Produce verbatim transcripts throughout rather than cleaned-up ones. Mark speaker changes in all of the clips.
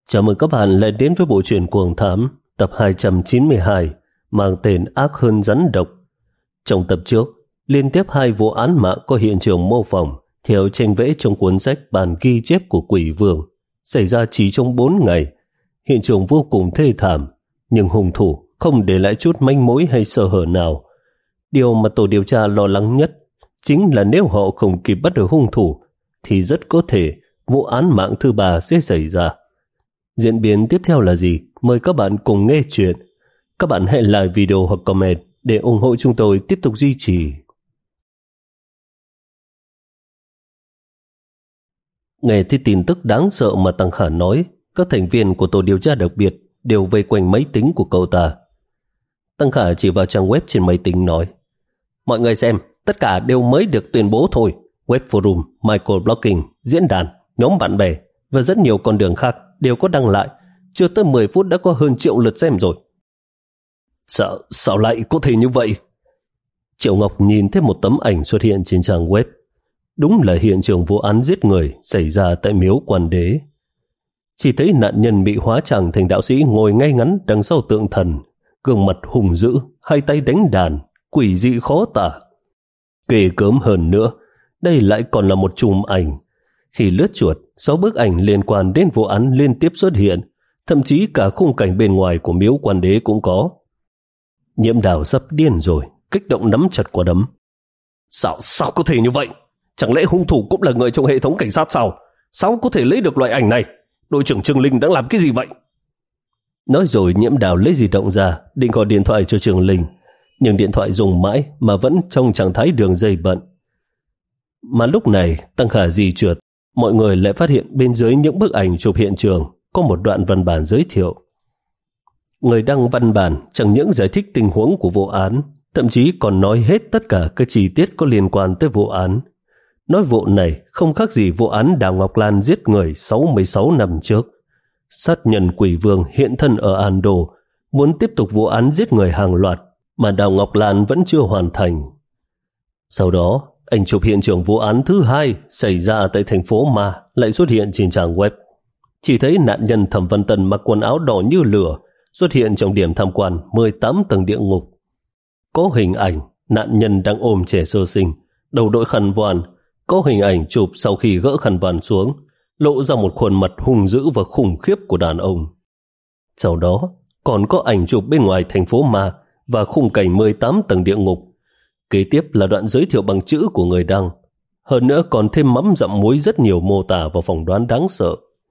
Speaker 1: Chào mừng các bạn lại đến với bộ truyện Cuồng Thám tập hai trăm chín mươi hai mang tên Ác Hơn Rắn Độc. Trong tập trước, liên tiếp hai vụ án mạng có hiện trường mô phỏng theo tranh vẽ trong cuốn sách bản ghi chép của Quỷ Vương xảy ra chỉ trong bốn ngày. Hiện trường vô cùng thê thảm, nhưng hung thủ không để lại chút manh mối hay sơ hở nào. Điều mà tổ điều tra lo lắng nhất chính là nếu họ không kịp bắt được hung thủ thì rất có thể vụ án mạng thứ ba sẽ xảy ra. Diễn biến tiếp theo là gì? Mời các bạn cùng nghe chuyện. Các bạn hãy like video hoặc comment để ủng hộ chúng tôi tiếp tục duy trì. Nghe thấy tin tức đáng sợ mà Tăng Khả nói, các thành viên của tổ điều tra đặc biệt đều vây quanh máy tính của cậu ta. Tăng Khả chỉ vào trang web trên máy tính nói: mọi người xem, tất cả đều mới được tuyên bố thôi. Web forum, microblogging, diễn đàn, nhóm bạn bè và rất nhiều con đường khác đều có đăng lại. Chưa tới mười phút đã có hơn triệu lượt xem rồi. Sao, sao lại có thể như vậy? Triệu Ngọc nhìn thấy một tấm ảnh xuất hiện trên trang web. Đúng là hiện trường vụ án giết người xảy ra tại miếu Quan Đế. Chỉ thấy nạn nhân bị hóa trang thành đạo sĩ ngồi ngay ngắn đằng sau tượng thần, gương mặt hung dữ, hai tay đánh đàn, quỷ dị khó tả. Ghê gớm hơn nữa, đây lại còn là một chùm ảnh. Khi lướt chuột, sáu bức ảnh liên quan đến vụ án liên tiếp xuất hiện, thậm chí cả khung cảnh bên ngoài của miếu Quan Đế cũng có. Nhiễm Đào sắp điên rồi, kích động nắm chặt quả đấm. Sao, sao có thể như vậy? Chẳng lẽ hung thủ cũng là người trong hệ thống cảnh sát sao? Sao có thể lấy được loại ảnh này? Đội trưởng Trường Linh đang làm cái gì vậy? Nói rồi Nhiễm Đào lấy di động ra, định gọi điện thoại cho Trường Linh, nhưng điện thoại dùng mãi mà vẫn trong trạng thái đường dây bận. Mà lúc này, Tăng Khả di trượt, mọi người lại phát hiện bên dưới những bức ảnh chụp hiện trường có một đoạn văn bản giới thiệu. Người đăng văn bản chẳng những giải thích tình huống của vụ án, thậm chí còn nói hết tất cả các chi tiết có liên quan tới vụ án. Nói vụ này không khác gì vụ án Đào Ngọc Lan giết người sáu mươi sáu năm trước. Sát nhân Quỷ Vương hiện thân ở Ando, muốn tiếp tục vụ án giết người hàng loạt mà Đào Ngọc Lan vẫn chưa hoàn thành. Sau đó, ảnh chụp hiện trường vụ án thứ hai xảy ra tại thành phố Ma lại xuất hiện trên trang web. Chỉ thấy nạn nhân Thẩm Văn Tần mặc quần áo đỏ như lửa xuất hiện trong điểm tham quan mười tám tầng địa ngục. Có hình ảnh nạn nhân đang ôm trẻ sơ sinh, đầu đội khăn voan. Có hình ảnh chụp sau khi gỡ khăn voan xuống, lộ ra một khuôn mặt hung dữ và khủng khiếp của đàn ông. Sau đó còn có ảnh chụp bên ngoài thành phố Ma và khung cảnh mười tám tầng địa ngục. Kế tiếp là đoạn giới thiệu bằng chữ của người đăng. Hơn nữa còn thêm mắm dặm muối rất nhiều mô tả và phỏng đoán đáng sợ.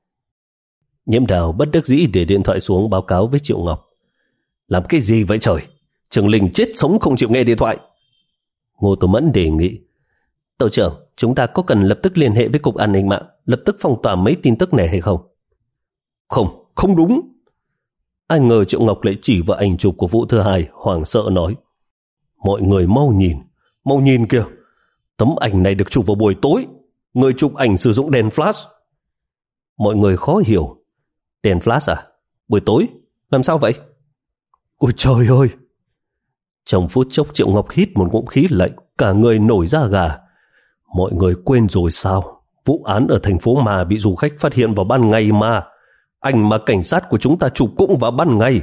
Speaker 1: Nhiễm Đào bất đắc dĩ để điện thoại xuống báo cáo với Triệu Ngọc. Làm cái gì vậy trời? Trường Linh chết sống không chịu nghe điện thoại. Ngô Tô Mẫn đề nghị: Tổ trưởng, chúng ta có cần lập tức liên hệ với Cục An ninh mạng, lập tức phong tỏa mấy tin tức này hay không? Không, không đúng. Ai ngờ Triệu Ngọc lại chỉ vào ảnh chụp của vụ thứ hai, hoảng sợ nói: mọi người mau nhìn, mau nhìn kìa. Tấm ảnh này được chụp vào buổi tối. Người chụp ảnh sử dụng đèn flash. Mọi người khó hiểu. Đèn flash à? Buổi tối? Làm sao vậy? Ôi trời ơi! Trong phút chốc Triệu Ngọc hít một ngụm khí lạnh, cả người nổi da gà. Mọi người quên rồi sao? Vụ án ở thành phố Ma bị du khách phát hiện vào ban ngày mà. Ảnh mà cảnh sát của chúng ta chụp cũng vào ban ngày.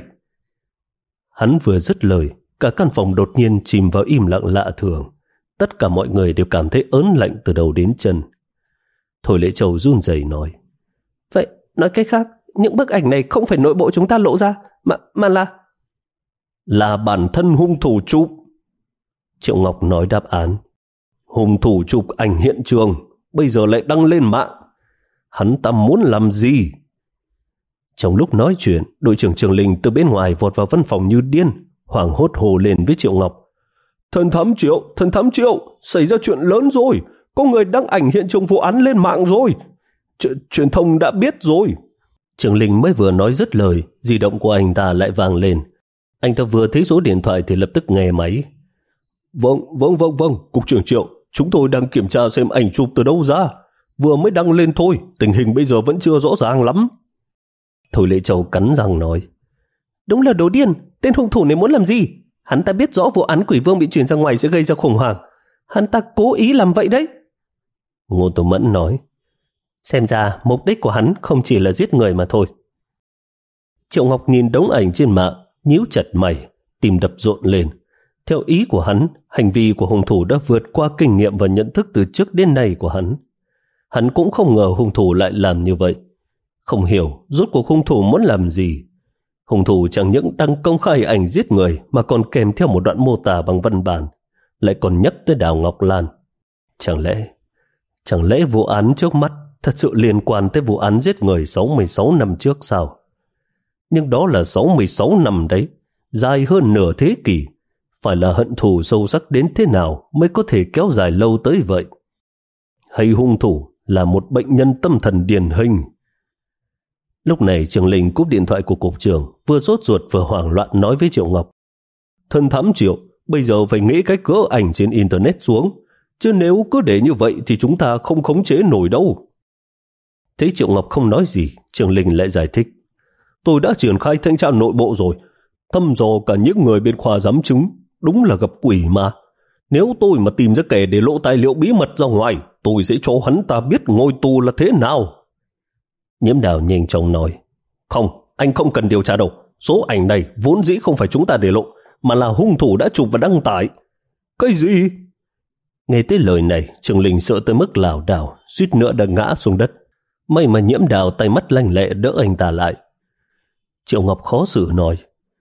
Speaker 1: Hắn vừa dứt lời, cả căn phòng đột nhiên chìm vào im lặng lạ thường. Tất cả mọi người đều cảm thấy ớn lạnh từ đầu đến chân. Thôi Lễ Châu run rẩy nói: Vậy, nói cách khác, những bức ảnh này không phải nội bộ chúng ta lộ ra, mà, mà là... Là bản thân hung thủ chụp. Triệu Ngọc nói đáp án. Hung thủ chụp ảnh hiện trường, bây giờ lại đăng lên mạng. Hắn ta muốn làm gì? Trong lúc nói chuyện, đội trưởng Trường Linh từ bên ngoài vọt vào văn phòng như điên, hoảng hốt hồ lên với Triệu Ngọc. Thần thám Triệu, thần thám Triệu, xảy ra chuyện lớn rồi. Có người đăng ảnh hiện trường vụ án lên mạng rồi. Ch truyền thông đã biết rồi. Trường Linh mới vừa nói dứt lời, di động của anh ta lại vang lên. Anh ta vừa thấy số điện thoại thì lập tức nghe máy. Vâng, vâng, vâng, vâng, Cục trưởng Triệu, chúng tôi đang kiểm tra xem ảnh chụp từ đâu ra. Vừa mới đăng lên thôi, tình hình bây giờ vẫn chưa rõ ràng lắm. Thôi Lễ Châu cắn răng nói: Đúng là đồ điên, tên hung thủ này muốn làm gì? Hắn ta biết rõ vụ án Quỷ Vương bị truyền ra ngoài sẽ gây ra khủng hoảng. Hắn ta cố ý làm vậy đấy. Ngô Tô Mẫn nói: Xem ra mục đích của hắn không chỉ là giết người mà thôi. Triệu Ngọc nhìn đống ảnh trên mạng, nhíu chặt mày, tim đập rộn lên. Theo ý của hắn, hành vi của hung thủ đã vượt qua kinh nghiệm và nhận thức từ trước đến nay của hắn. Hắn cũng không ngờ hung thủ lại làm như vậy. Không hiểu rốt cuộc hung thủ muốn làm gì. Hung thủ chẳng những đăng công khai ảnh giết người mà còn kèm theo một đoạn mô tả bằng văn bản, lại còn nhắc tới Đào Ngọc Lan. Chẳng lẽ, chẳng lẽ vụ án trước mắt thật sự liên quan tới vụ án giết người sáu mươi sáu năm trước sao? Nhưng đó là sáu mươi sáu năm đấy, dài hơn nửa thế kỷ. Phải là hận thù sâu sắc đến thế nào mới có thể kéo dài lâu tới vậy? Hay hung thủ là một bệnh nhân tâm thần điển hình? Lúc này Trường Linh cúp điện thoại của cục trưởng, vừa sốt ruột vừa hoảng loạn nói với Triệu Ngọc: Thân thám Triệu, bây giờ phải nghĩ cách gỡ ảnh trên internet xuống, chứ nếu cứ để như vậy thì chúng ta không khống chế nổi đâu. Thấy Triệu Ngọc không nói gì, Trường Linh lại giải thích: Tôi đã triển khai thanh tra nội bộ rồi, thăm dò cả những người bên khoa giám chứng, đúng là gặp quỷ mà. Nếu tôi mà tìm ra kẻ để lộ tài liệu bí mật ra ngoài, tôi sẽ cho hắn ta biết ngồi tù là thế nào. Nhiễm Đào nhanh chóng nói: Không, anh không cần điều tra đâu. Số ảnh này vốn dĩ không phải chúng ta để lộ, mà là hung thủ đã chụp và đăng tải. Cái gì? Nghe tới lời này, Trường Linh sợ tới mức lảo đảo, suýt nữa đã ngã xuống đất. May mà Nhiễm Đào tay mắt lanh lẹ đỡ anh ta lại. Triệu Ngọc khó xử nói: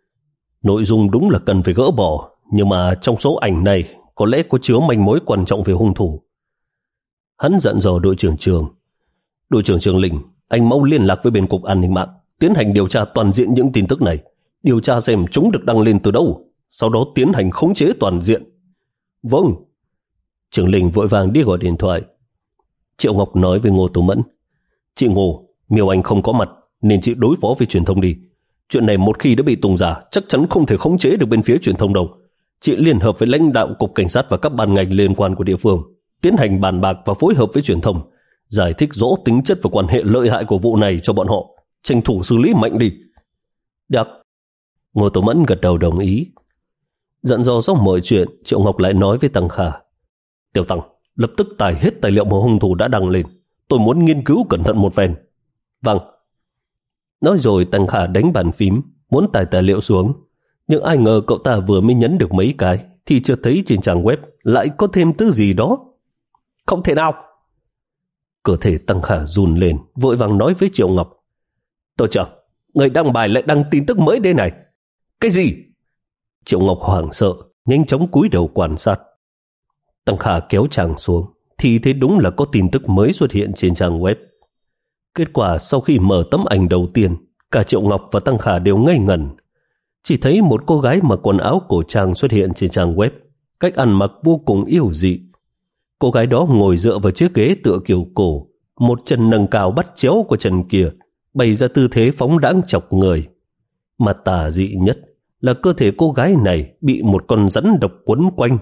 Speaker 1: Nội dung đúng là cần phải gỡ bỏ, nhưng mà trong số ảnh này có lẽ có chứa manh mối quan trọng về hung thủ. Hắn dặn dò đội trưởng Trường: Đội trưởng Trường Linh, anh mau liên lạc với bên cục an ninh mạng, tiến hành điều tra toàn diện những tin tức này, điều tra xem chúng được đăng lên từ đâu, sau đó tiến hành khống chế toàn diện. Vâng. Trường Linh vội vàng đi gọi điện thoại. Triệu Ngọc nói với Ngô Tú Mẫn: Chị Ngô, Miêu Anh không có mặt nên chị đối phó với truyền thông đi. Chuyện này một khi đã bị tung ra, chắc chắn không thể khống chế được bên phía truyền thông đâu. Chị liên hợp với lãnh đạo cục cảnh sát và các ban ngành liên quan của địa phương, tiến hành bàn bạc và phối hợp với truyền thông, giải thích rõ tính chất và quan hệ lợi hại của vụ này cho bọn họ, tranh thủ xử lý mạnh đi. Được. Ngô Tú Mẫn gật đầu đồng ý. Dặn dò xong mọi chuyện, Triệu Ngọc lại nói với Tăng Khả: Tiểu Tăng, lập tức tải hết tài liệu mà hung thủ đã đăng lên. Tôi muốn nghiên cứu cẩn thận một phen. Vâng. Nói rồi Tăng Khả đánh bàn phím, muốn tải tài liệu xuống. Nhưng ai ngờ cậu ta vừa mới nhấn được mấy cái thì chưa thấy trên trang web lại có thêm thứ gì đó. Không thể nào. Cơ thể Tăng Khả run lên, vội vàng nói với Triệu Ngọc: Tổ trưởng, người đăng bài lại đăng tin tức mới đây này. Cái gì? Triệu Ngọc hoảng sợ, nhanh chóng cúi đầu quan sát. Tăng Khả kéo trang xuống thì thấy đúng là có tin tức mới xuất hiện trên trang web. Kết quả sau khi mở tấm ảnh đầu tiên, cả Triệu Ngọc và Tăng Khả đều ngây ngẩn. Chỉ thấy một cô gái mặc quần áo cổ trang xuất hiện trên trang web, cách ăn mặc vô cùng yêu dị. Cô gái đó ngồi dựa vào chiếc ghế tựa kiểu cổ, một chân nâng cao bắt chéo của chân kia, bày ra tư thế phóng đãng chọc người. Mà tà dị nhất là cơ thể cô gái này bị một con rắn độc quấn quanh.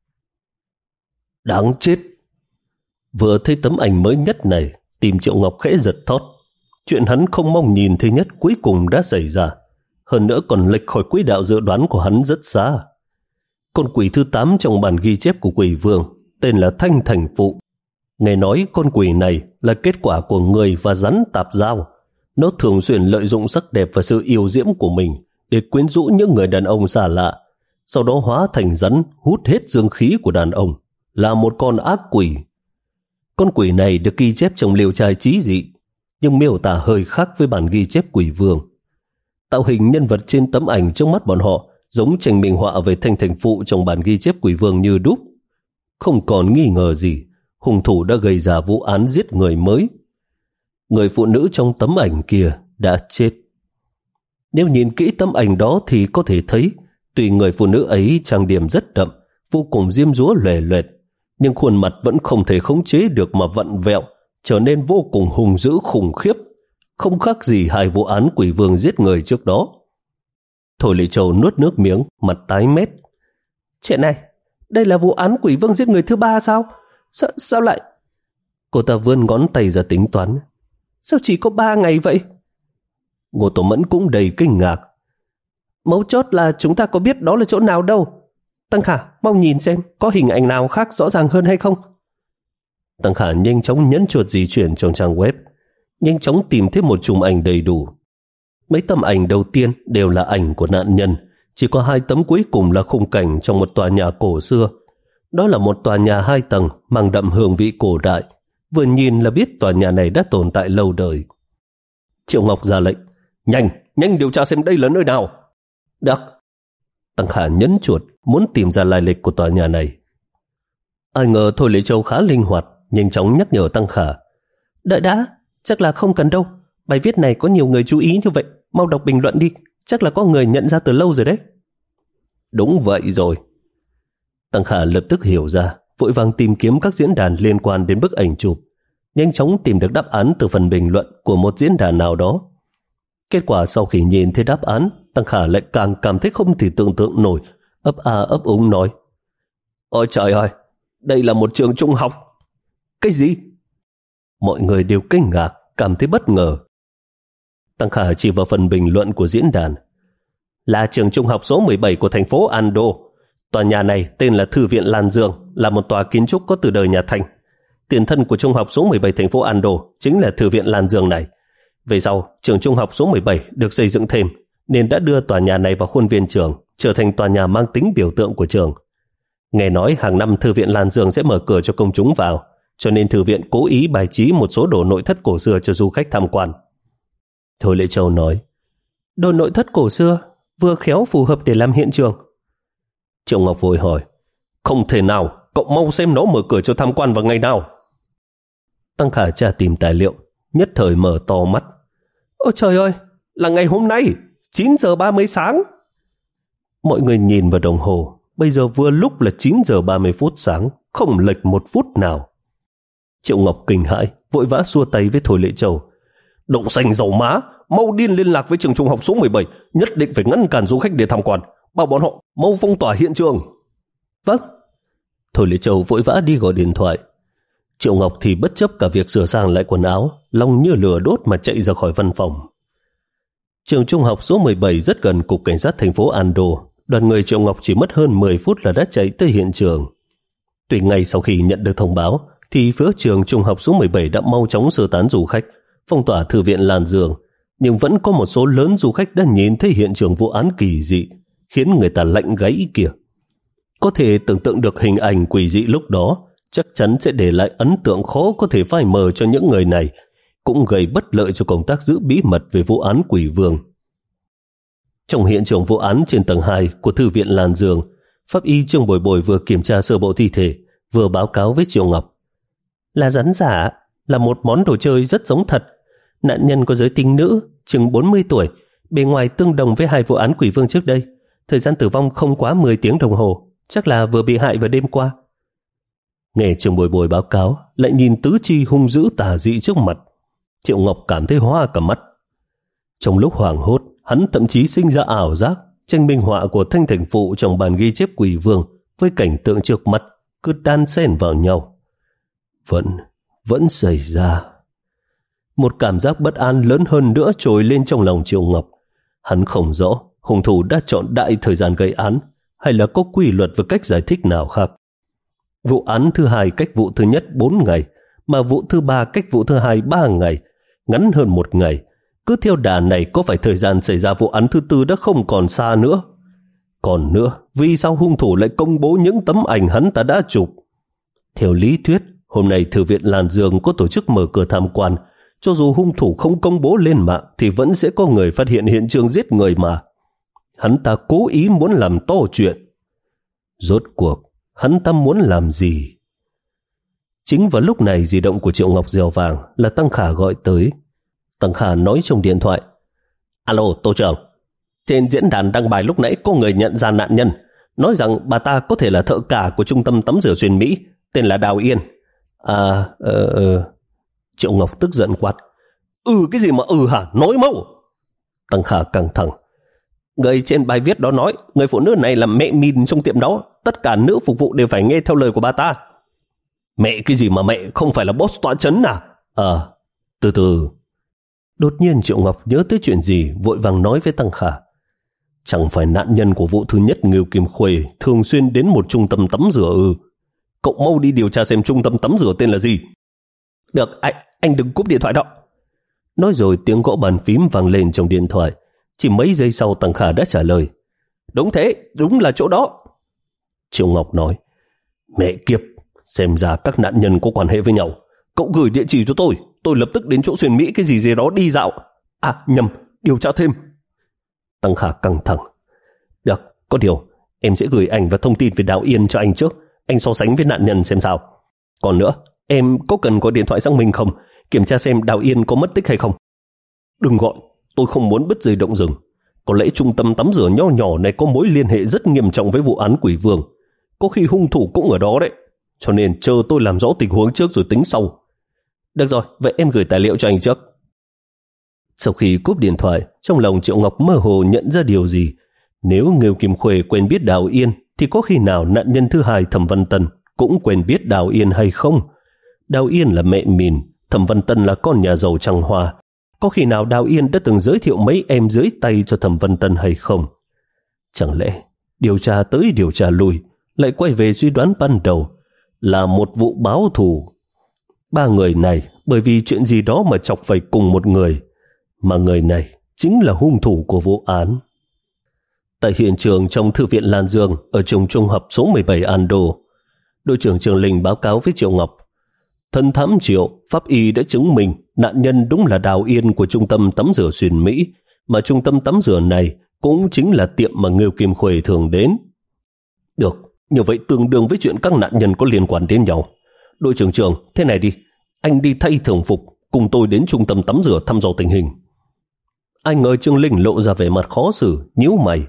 Speaker 1: Đáng chết! Vừa thấy tấm ảnh mới nhất này, tim Triệu Ngọc khẽ giật thót. Chuyện hắn không mong nhìn thấy nhất cuối cùng đã xảy ra. Hơn nữa còn lệch khỏi quỹ đạo dự đoán của hắn rất xa. Con quỷ thứ tám trong bản ghi chép của quỷ vương tên là Thanh Thành Phụ. Nghe nói con quỷ này là kết quả của người và rắn tạp giao. Nó thường xuyên lợi dụng sắc đẹp và sự yêu diễm của mình để quyến rũ những người đàn ông xa lạ, sau đó hóa thành rắn hút hết dương khí của đàn ông, là một con ác quỷ. Con quỷ này được ghi chép trong liều trai chí dị, nhưng miêu tả hơi khác với bản ghi chép quỷ vương. Tạo hình nhân vật trên tấm ảnh trước mắt bọn họ giống tranh minh họa về Thanh Thành Phụ trong bản ghi chép quỷ vương như đúc. Không còn nghi ngờ gì, hung thủ đã gây ra vụ án giết người mới. Người phụ nữ trong tấm ảnh kia đã chết. Nếu nhìn kỹ tấm ảnh đó thì có thể thấy, tuy người phụ nữ ấy trang điểm rất đậm, vô cùng diêm dúa lòe loẹt, nhưng khuôn mặt vẫn không thể khống chế được mà vặn vẹo, trở nên vô cùng hung dữ khủng khiếp, không khác gì hai vụ án quỷ vương giết người trước đó. Thôi Lệ Châu nuốt nước miếng, mặt tái mét. Chuyện này, đây là vụ án quỷ vương giết người thứ ba sao? Sao, sao lại... Cô ta vươn ngón tay ra tính toán. Sao chỉ có ba ngày vậy? Ngô Tổ Mẫn cũng đầy kinh ngạc. Mấu chốt là chúng ta có biết đó là chỗ nào đâu. Tăng Khả, mau nhìn xem có hình ảnh nào khác rõ ràng hơn hay không. Tăng Khả nhanh chóng nhấn chuột di chuyển trong trang web, nhanh chóng tìm thấy một chùm ảnh đầy đủ. Mấy tấm ảnh đầu tiên đều là ảnh của nạn nhân, chỉ có hai tấm cuối cùng là khung cảnh trong một tòa nhà cổ xưa. Đó là một tòa nhà hai tầng mang đậm hương vị cổ đại. Vừa nhìn là biết tòa nhà này đã tồn tại lâu đời. Triệu Ngọc ra lệnh, nhanh, nhanh điều tra xem đây là nơi nào. Được. Tăng Khả nhấn chuột muốn tìm ra lai lịch của tòa nhà này. Ai ngờ Thôi Lệ Châu khá linh hoạt, nhanh chóng nhắc nhở Tăng Khả. Đợi đã, chắc là không cần đâu. Bài viết này có nhiều người chú ý như vậy, mau đọc bình luận đi, chắc là có người nhận ra từ lâu rồi đấy. Đúng vậy rồi. Tăng Khả lập tức hiểu ra, vội vàng tìm kiếm các diễn đàn liên quan đến bức ảnh chụp, nhanh chóng tìm được đáp án từ phần bình luận của một diễn đàn nào đó. Kết quả sau khi nhìn thấy đáp án, Tăng Khả lại càng cảm thấy không thể tưởng tượng nổi, ấp a ấp úng nói: Ôi trời ơi, đây là một trường trung học. Cái gì? Mọi người đều kinh ngạc, cảm thấy bất ngờ. Tăng Khả chỉ vào phần bình luận của diễn đàn. Là trường trung học số mười bảy của thành phố Ando. Tòa nhà này tên là Thư viện Lan Dương, là một tòa kiến trúc có từ đời nhà Thanh. Tiền thân của trung học số mười bảy thành phố Ando chính là Thư viện Lan Dương này. Về sau, trường trung học số mười bảy được xây dựng thêm, nên đã đưa tòa nhà này vào khuôn viên trường, trở thành tòa nhà mang tính biểu tượng của trường. Nghe nói hàng năm Thư viện Lan Dương sẽ mở cửa cho công chúng vào, cho nên thư viện cố ý bài trí một số đồ nội thất cổ xưa cho du khách tham quan. Thôi Lệ Châu nói, đồ nội thất cổ xưa vừa khéo phù hợp để làm hiện trường. Triệu Ngọc vội hỏi, không thể nào, cậu mau xem nó mở cửa cho tham quan vào ngày nào. Tăng Khả tra tìm tài liệu, nhất thời mở to mắt. Ôi trời ơi, là ngày hôm nay, chín giờ ba mươi sáng. Mọi người nhìn vào đồng hồ, bây giờ vừa lúc là chín giờ ba mươi phút sáng, không lệch một phút nào. Triệu Ngọc kinh hãi, vội vã xua tay với Thôi Lệ Châu. Đậu xanh dầu má, mau điên liên lạc với trường trung học số mười bảy, nhất định phải ngăn cản du khách để tham quan, bảo bọn họ mau phong tỏa hiện trường. Vâng. Thôi Lệ Châu vội vã đi gọi điện thoại. Triệu Ngọc thì bất chấp cả việc sửa sang lại quần áo, lòng như lửa đốt mà chạy ra khỏi văn phòng. Trường trung học số mười bảy rất gần cục cảnh sát thành phố Ando. Đoàn người Triệu Ngọc chỉ mất hơn mười phút là đã chạy tới hiện trường. Tuy ngay sau khi nhận được thông báo, thì phía trường trung học số mười bảy đã mau chóng sơ tán du khách, phong tỏa Thư viện Lan Dương, nhưng vẫn có một số lớn du khách đã nhìn thấy hiện trường vụ án kỳ dị, khiến người ta lạnh gáy kìa. Có thể tưởng tượng được hình ảnh quỷ dị lúc đó, chắc chắn sẽ để lại ấn tượng khó có thể phai mờ cho những người này, cũng gây bất lợi cho công tác giữ bí mật về vụ án quỷ vương. Trong hiện trường vụ án trên tầng hai của Thư viện Lan Dương, pháp y Trương Bồi Bồi vừa kiểm tra sơ bộ thi thể, vừa báo cáo với Triệu Ngọc. Là rắn giả, là một món đồ chơi rất giống thật. Nạn nhân có giới tính nữ, chừng bốn mươi tuổi, bề ngoài tương đồng với hai vụ án quỷ vương trước đây. Thời gian tử vong không quá mười tiếng đồng hồ, chắc là vừa bị hại vào đêm qua. Nghe Trương Bồi Bồi báo cáo, lại nhìn tứ chi hung dữ tà dị trước mặt, Triệu Ngọc cảm thấy hoa cả mắt. Trong lúc hoảng hốt, hắn thậm chí sinh ra ảo giác tranh minh họa của Thanh Thành Phụ trong bản ghi chép quỷ vương với cảnh tượng trước mắt cứ đan xen vào nhau. Vẫn, vẫn xảy ra. Một cảm giác bất an lớn hơn nữa trồi lên trong lòng Triệu Ngọc. Hắn không rõ hung thủ đã chọn đại thời gian gây án, hay là có quy luật và cách giải thích nào khác. Vụ án thứ hai cách vụ thứ nhất bốn ngày, mà vụ thứ ba cách vụ thứ hai ba ngày, ngắn hơn một ngày. Cứ theo đà này có phải thời gian xảy ra vụ án thứ tư đã không còn xa nữa. Còn nữa, vì sao hung thủ lại công bố những tấm ảnh hắn ta đã chụp? Theo lý thuyết, hôm nay Thư viện Lan Dương có tổ chức mở cửa tham quan. Cho dù hung thủ không công bố lên mạng thì vẫn sẽ có người phát hiện hiện trường giết người mà. Hắn ta cố ý muốn làm to chuyện. Rốt cuộc, hắn ta muốn làm gì? Chính vào lúc này di động của Triệu Ngọc reo vàng, là Tăng Khả gọi tới. Tăng Khả nói trong điện thoại. Alo, Tô trưởng. Trên diễn đàn đăng bài lúc nãy có người nhận ra nạn nhân, nói rằng bà ta có thể là thợ cả của trung tâm tắm rửa xuyên Mỹ, tên là Đào Yên. À, ờ... ờ... Triệu Ngọc tức giận quát. Ừ cái gì mà ừ hả, nói mau. Tăng Khả căng thẳng. Người trên bài viết đó nói người phụ nữ này là mẹ mìn trong tiệm đó, tất cả nữ phục vụ đều phải nghe theo lời của bà ta. Mẹ cái gì mà mẹ, không phải là boss tọa chấn à? À, từ từ. Đột nhiên Triệu Ngọc nhớ tới chuyện gì, vội vàng nói với Tăng Khả. Chẳng phải nạn nhân của vụ thứ nhất Ngưu Kim Khuê thường xuyên đến một trung tâm tắm rửa ư? Cậu mau đi điều tra xem trung tâm tắm rửa tên là gì. Được, anh, anh đừng cúp điện thoại đó. Nói rồi tiếng gõ bàn phím vang lên trong điện thoại. Chỉ mấy giây sau Tăng Khả đã trả lời. Đúng thế, đúng là chỗ đó. Triệu Ngọc nói. Mẹ kiếp, xem ra các nạn nhân có quan hệ với nhau. Cậu gửi địa chỉ cho tôi, tôi lập tức đến chỗ Xuyên Mỹ cái gì gì đó đi dạo. À nhầm, điều tra thêm. Tăng Khả căng thẳng. Được, có điều em sẽ gửi ảnh và thông tin về Đào Yên cho anh trước. Anh so sánh với nạn nhân xem sao. Còn nữa, em có cần có điện thoại xác minh không? Kiểm tra xem Đào Yên có mất tích hay không. Đừng gọi, tôi không muốn bứt dây động rừng. Có lẽ trung tâm tắm rửa nho nhỏ này có mối liên hệ rất nghiêm trọng với vụ án Quỷ Vương. Có khi hung thủ cũng ở đó đấy. Cho nên chờ tôi làm rõ tình huống trước rồi tính sau. Được rồi, vậy em gửi tài liệu cho anh trước. Sau khi cúp điện thoại, trong lòng Triệu Ngọc mơ hồ nhận ra điều gì. Nếu Ngưu Kim Khuê quen biết Đào Yên, thì có khi nào nạn nhân thứ hai Thẩm Văn Tân cũng quen biết Đào Yên hay không? Đào Yên là mẹ Mìn, Thẩm Văn Tân là con nhà giàu trăng hoa. Có khi nào Đào Yên đã từng giới thiệu mấy em dưới tay cho Thẩm Văn Tân hay không? Chẳng lẽ điều tra tới điều tra lui, lại quay về suy đoán ban đầu là một vụ báo thù? Ba người này bởi vì chuyện gì đó mà chọc phải cùng một người, mà người này chính là hung thủ của vụ án. Tại hiện trường trong Thư viện Lan Dương ở trường trung học số mười bảy An Đô, đội trưởng Trường Linh báo cáo với Triệu Ngọc. Thần thám Triệu, pháp y đã chứng minh nạn nhân đúng là Đào Yên của trung tâm tắm rửa Xuyên Mỹ, mà trung tâm tắm rửa này cũng chính là tiệm mà Ngưu Kim Khuê thường đến. Được, như vậy tương đương với chuyện các nạn nhân có liên quan đến nhau. Đội trưởng Trường, thế này đi, anh đi thay thường phục, cùng tôi đến trung tâm tắm rửa thăm dò tình hình. Anh ơi, Trương Linh lộ ra vẻ mặt khó xử, nhíu mày.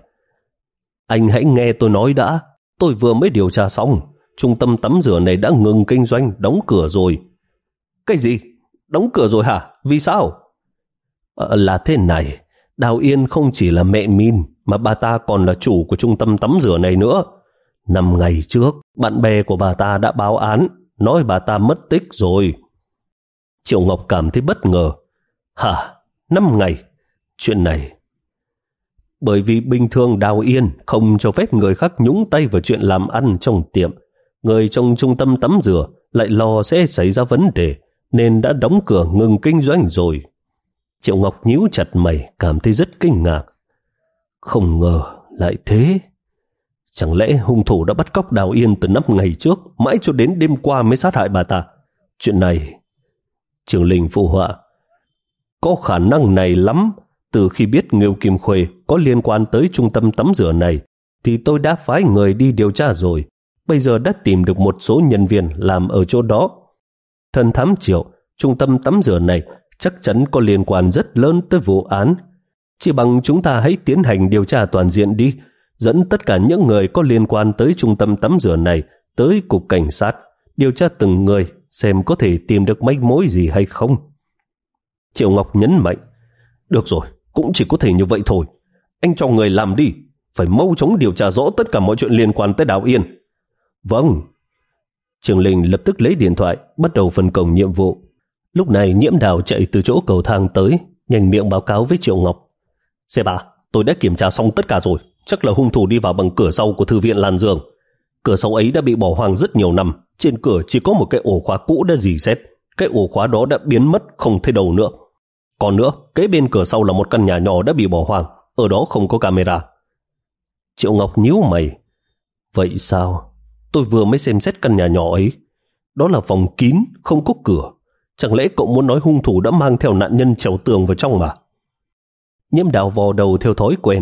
Speaker 1: Anh hãy nghe tôi nói đã, tôi vừa mới điều tra xong, trung tâm tắm rửa này đã ngừng kinh doanh, đóng cửa rồi. Cái gì? Đóng cửa rồi hả? Vì sao? À, là thế này, Đào Yên không chỉ là mẹ Min, mà bà ta còn là chủ của trung tâm tắm rửa này nữa. Năm ngày trước, bạn bè của bà ta đã báo án, nói bà ta mất tích rồi. Triệu Ngọc cảm thấy bất ngờ. Hả? Năm ngày? Chuyện này... Bởi vì bình thường Đào Yên không cho phép người khác nhúng tay vào chuyện làm ăn trong tiệm. Người trong trung tâm tắm rửa lại lo sẽ xảy ra vấn đề, nên đã đóng cửa ngừng kinh doanh rồi. Triệu Ngọc nhíu chặt mày, cảm thấy rất kinh ngạc. Không ngờ lại thế. Chẳng lẽ hung thủ đã bắt cóc Đào Yên từ năm ngày trước, mãi cho đến đêm qua mới sát hại bà ta? Chuyện này... Trường Linh phụ họa. Có khả năng này lắm. Từ khi biết Ngưu Kim Khuê có liên quan tới trung tâm tắm rửa này, thì tôi đã phái người đi điều tra rồi. Bây giờ đã tìm được một số nhân viên làm ở chỗ đó. Thần thám Triệu, trung tâm tắm rửa này chắc chắn có liên quan rất lớn tới vụ án. Chỉ bằng chúng ta hãy tiến hành điều tra toàn diện đi, dẫn tất cả những người có liên quan tới trung tâm tắm rửa này tới cục cảnh sát, điều tra từng người xem có thể tìm được manh mối gì hay không. Triệu Ngọc nhấn mạnh. Được rồi, cũng chỉ có thể như vậy thôi. Anh cho người làm đi, phải mau chóng điều tra rõ tất cả mọi chuyện liên quan tới Đào Yên. Vâng. Trường Linh lập tức lấy điện thoại, bắt đầu phân công nhiệm vụ. Lúc này Nhiễm Đào chạy từ chỗ cầu thang tới, nhanh miệng báo cáo với Triệu Ngọc. Xe bà, tôi đã kiểm tra xong tất cả rồi. Chắc là hung thủ đi vào bằng cửa sau của Thư viện Lan Dương. Cửa sau ấy đã bị bỏ hoang rất nhiều năm. Trên cửa chỉ có một cái ổ khóa cũ đã rỉ sét. Cái ổ khóa đó đã biến mất, không thấy đâu nữa. Còn nữa, kế bên cửa sau là một căn nhà nhỏ đã bị bỏ hoang. Ở đó không có camera. Triệu Ngọc nhíu mày. Vậy sao? Tôi vừa mới xem xét căn nhà nhỏ ấy. Đó là phòng kín, không có cửa. Chẳng lẽ cậu muốn nói hung thủ đã mang theo nạn nhân trèo tường vào trong mà? Nhiễm Đào vò đầu theo thói quen.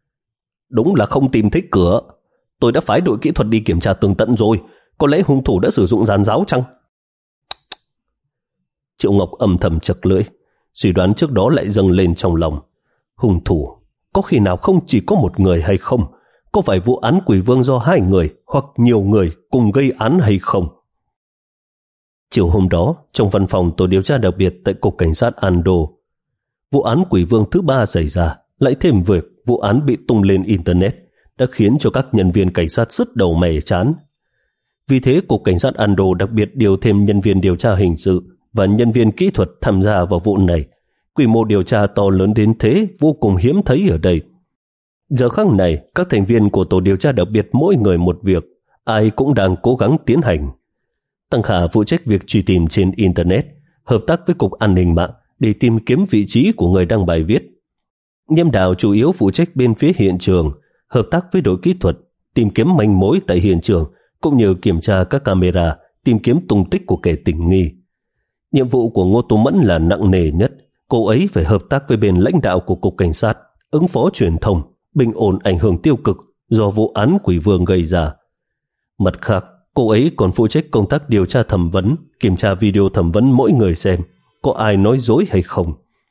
Speaker 1: Đúng là không tìm thấy cửa. Tôi đã phái đội kỹ thuật đi kiểm tra tường tận rồi. Có lẽ hung thủ đã sử dụng giàn giáo chăng? Triệu Ngọc âm thầm chật lưỡi. Suy đoán trước đó lại dâng lên trong lòng. Hung thủ có khi nào không chỉ có một người hay không? Có phải vụ án Quỷ Vương do hai người hoặc nhiều người cùng gây án hay không? Chiều hôm đó, trong văn phòng tổ điều tra đặc biệt tại Cục Cảnh sát An Đô, vụ án Quỷ Vương thứ ba xảy ra, lại thêm việc vụ án bị tung lên Internet đã khiến cho các nhân viên cảnh sát sứt đầu mẻ chán. Vì thế, Cục Cảnh sát An Đô đặc biệt điều thêm nhân viên điều tra hình sự và nhân viên kỹ thuật tham gia vào vụ này. Quy mô điều tra to lớn đến thế vô cùng hiếm thấy ở đây. Giờ khắc này, các thành viên của tổ điều tra đặc biệt mỗi người một việc, ai cũng đang cố gắng tiến hành. Tăng Khả phụ trách việc truy tìm trên Internet, hợp tác với Cục An ninh mạng để tìm kiếm vị trí của người đăng bài viết. Nhiêm Đào chủ yếu phụ trách bên phía hiện trường, hợp tác với đội kỹ thuật, tìm kiếm manh mối tại hiện trường, cũng như kiểm tra các camera, tìm kiếm tung tích của kẻ tình nghi. Nhiệm vụ của Ngô Tú Mẫn là nặng nề nhất. Cô ấy phải hợp tác với bên lãnh đạo của Cục Cảnh sát, ứng phó truyền thông, bình ổn ảnh hưởng tiêu cực do vụ án Quỷ Vương gây ra. Mặt khác, cô ấy còn phụ trách công tác điều tra thẩm vấn, kiểm tra video thẩm vấn mỗi người xem có ai nói dối hay không.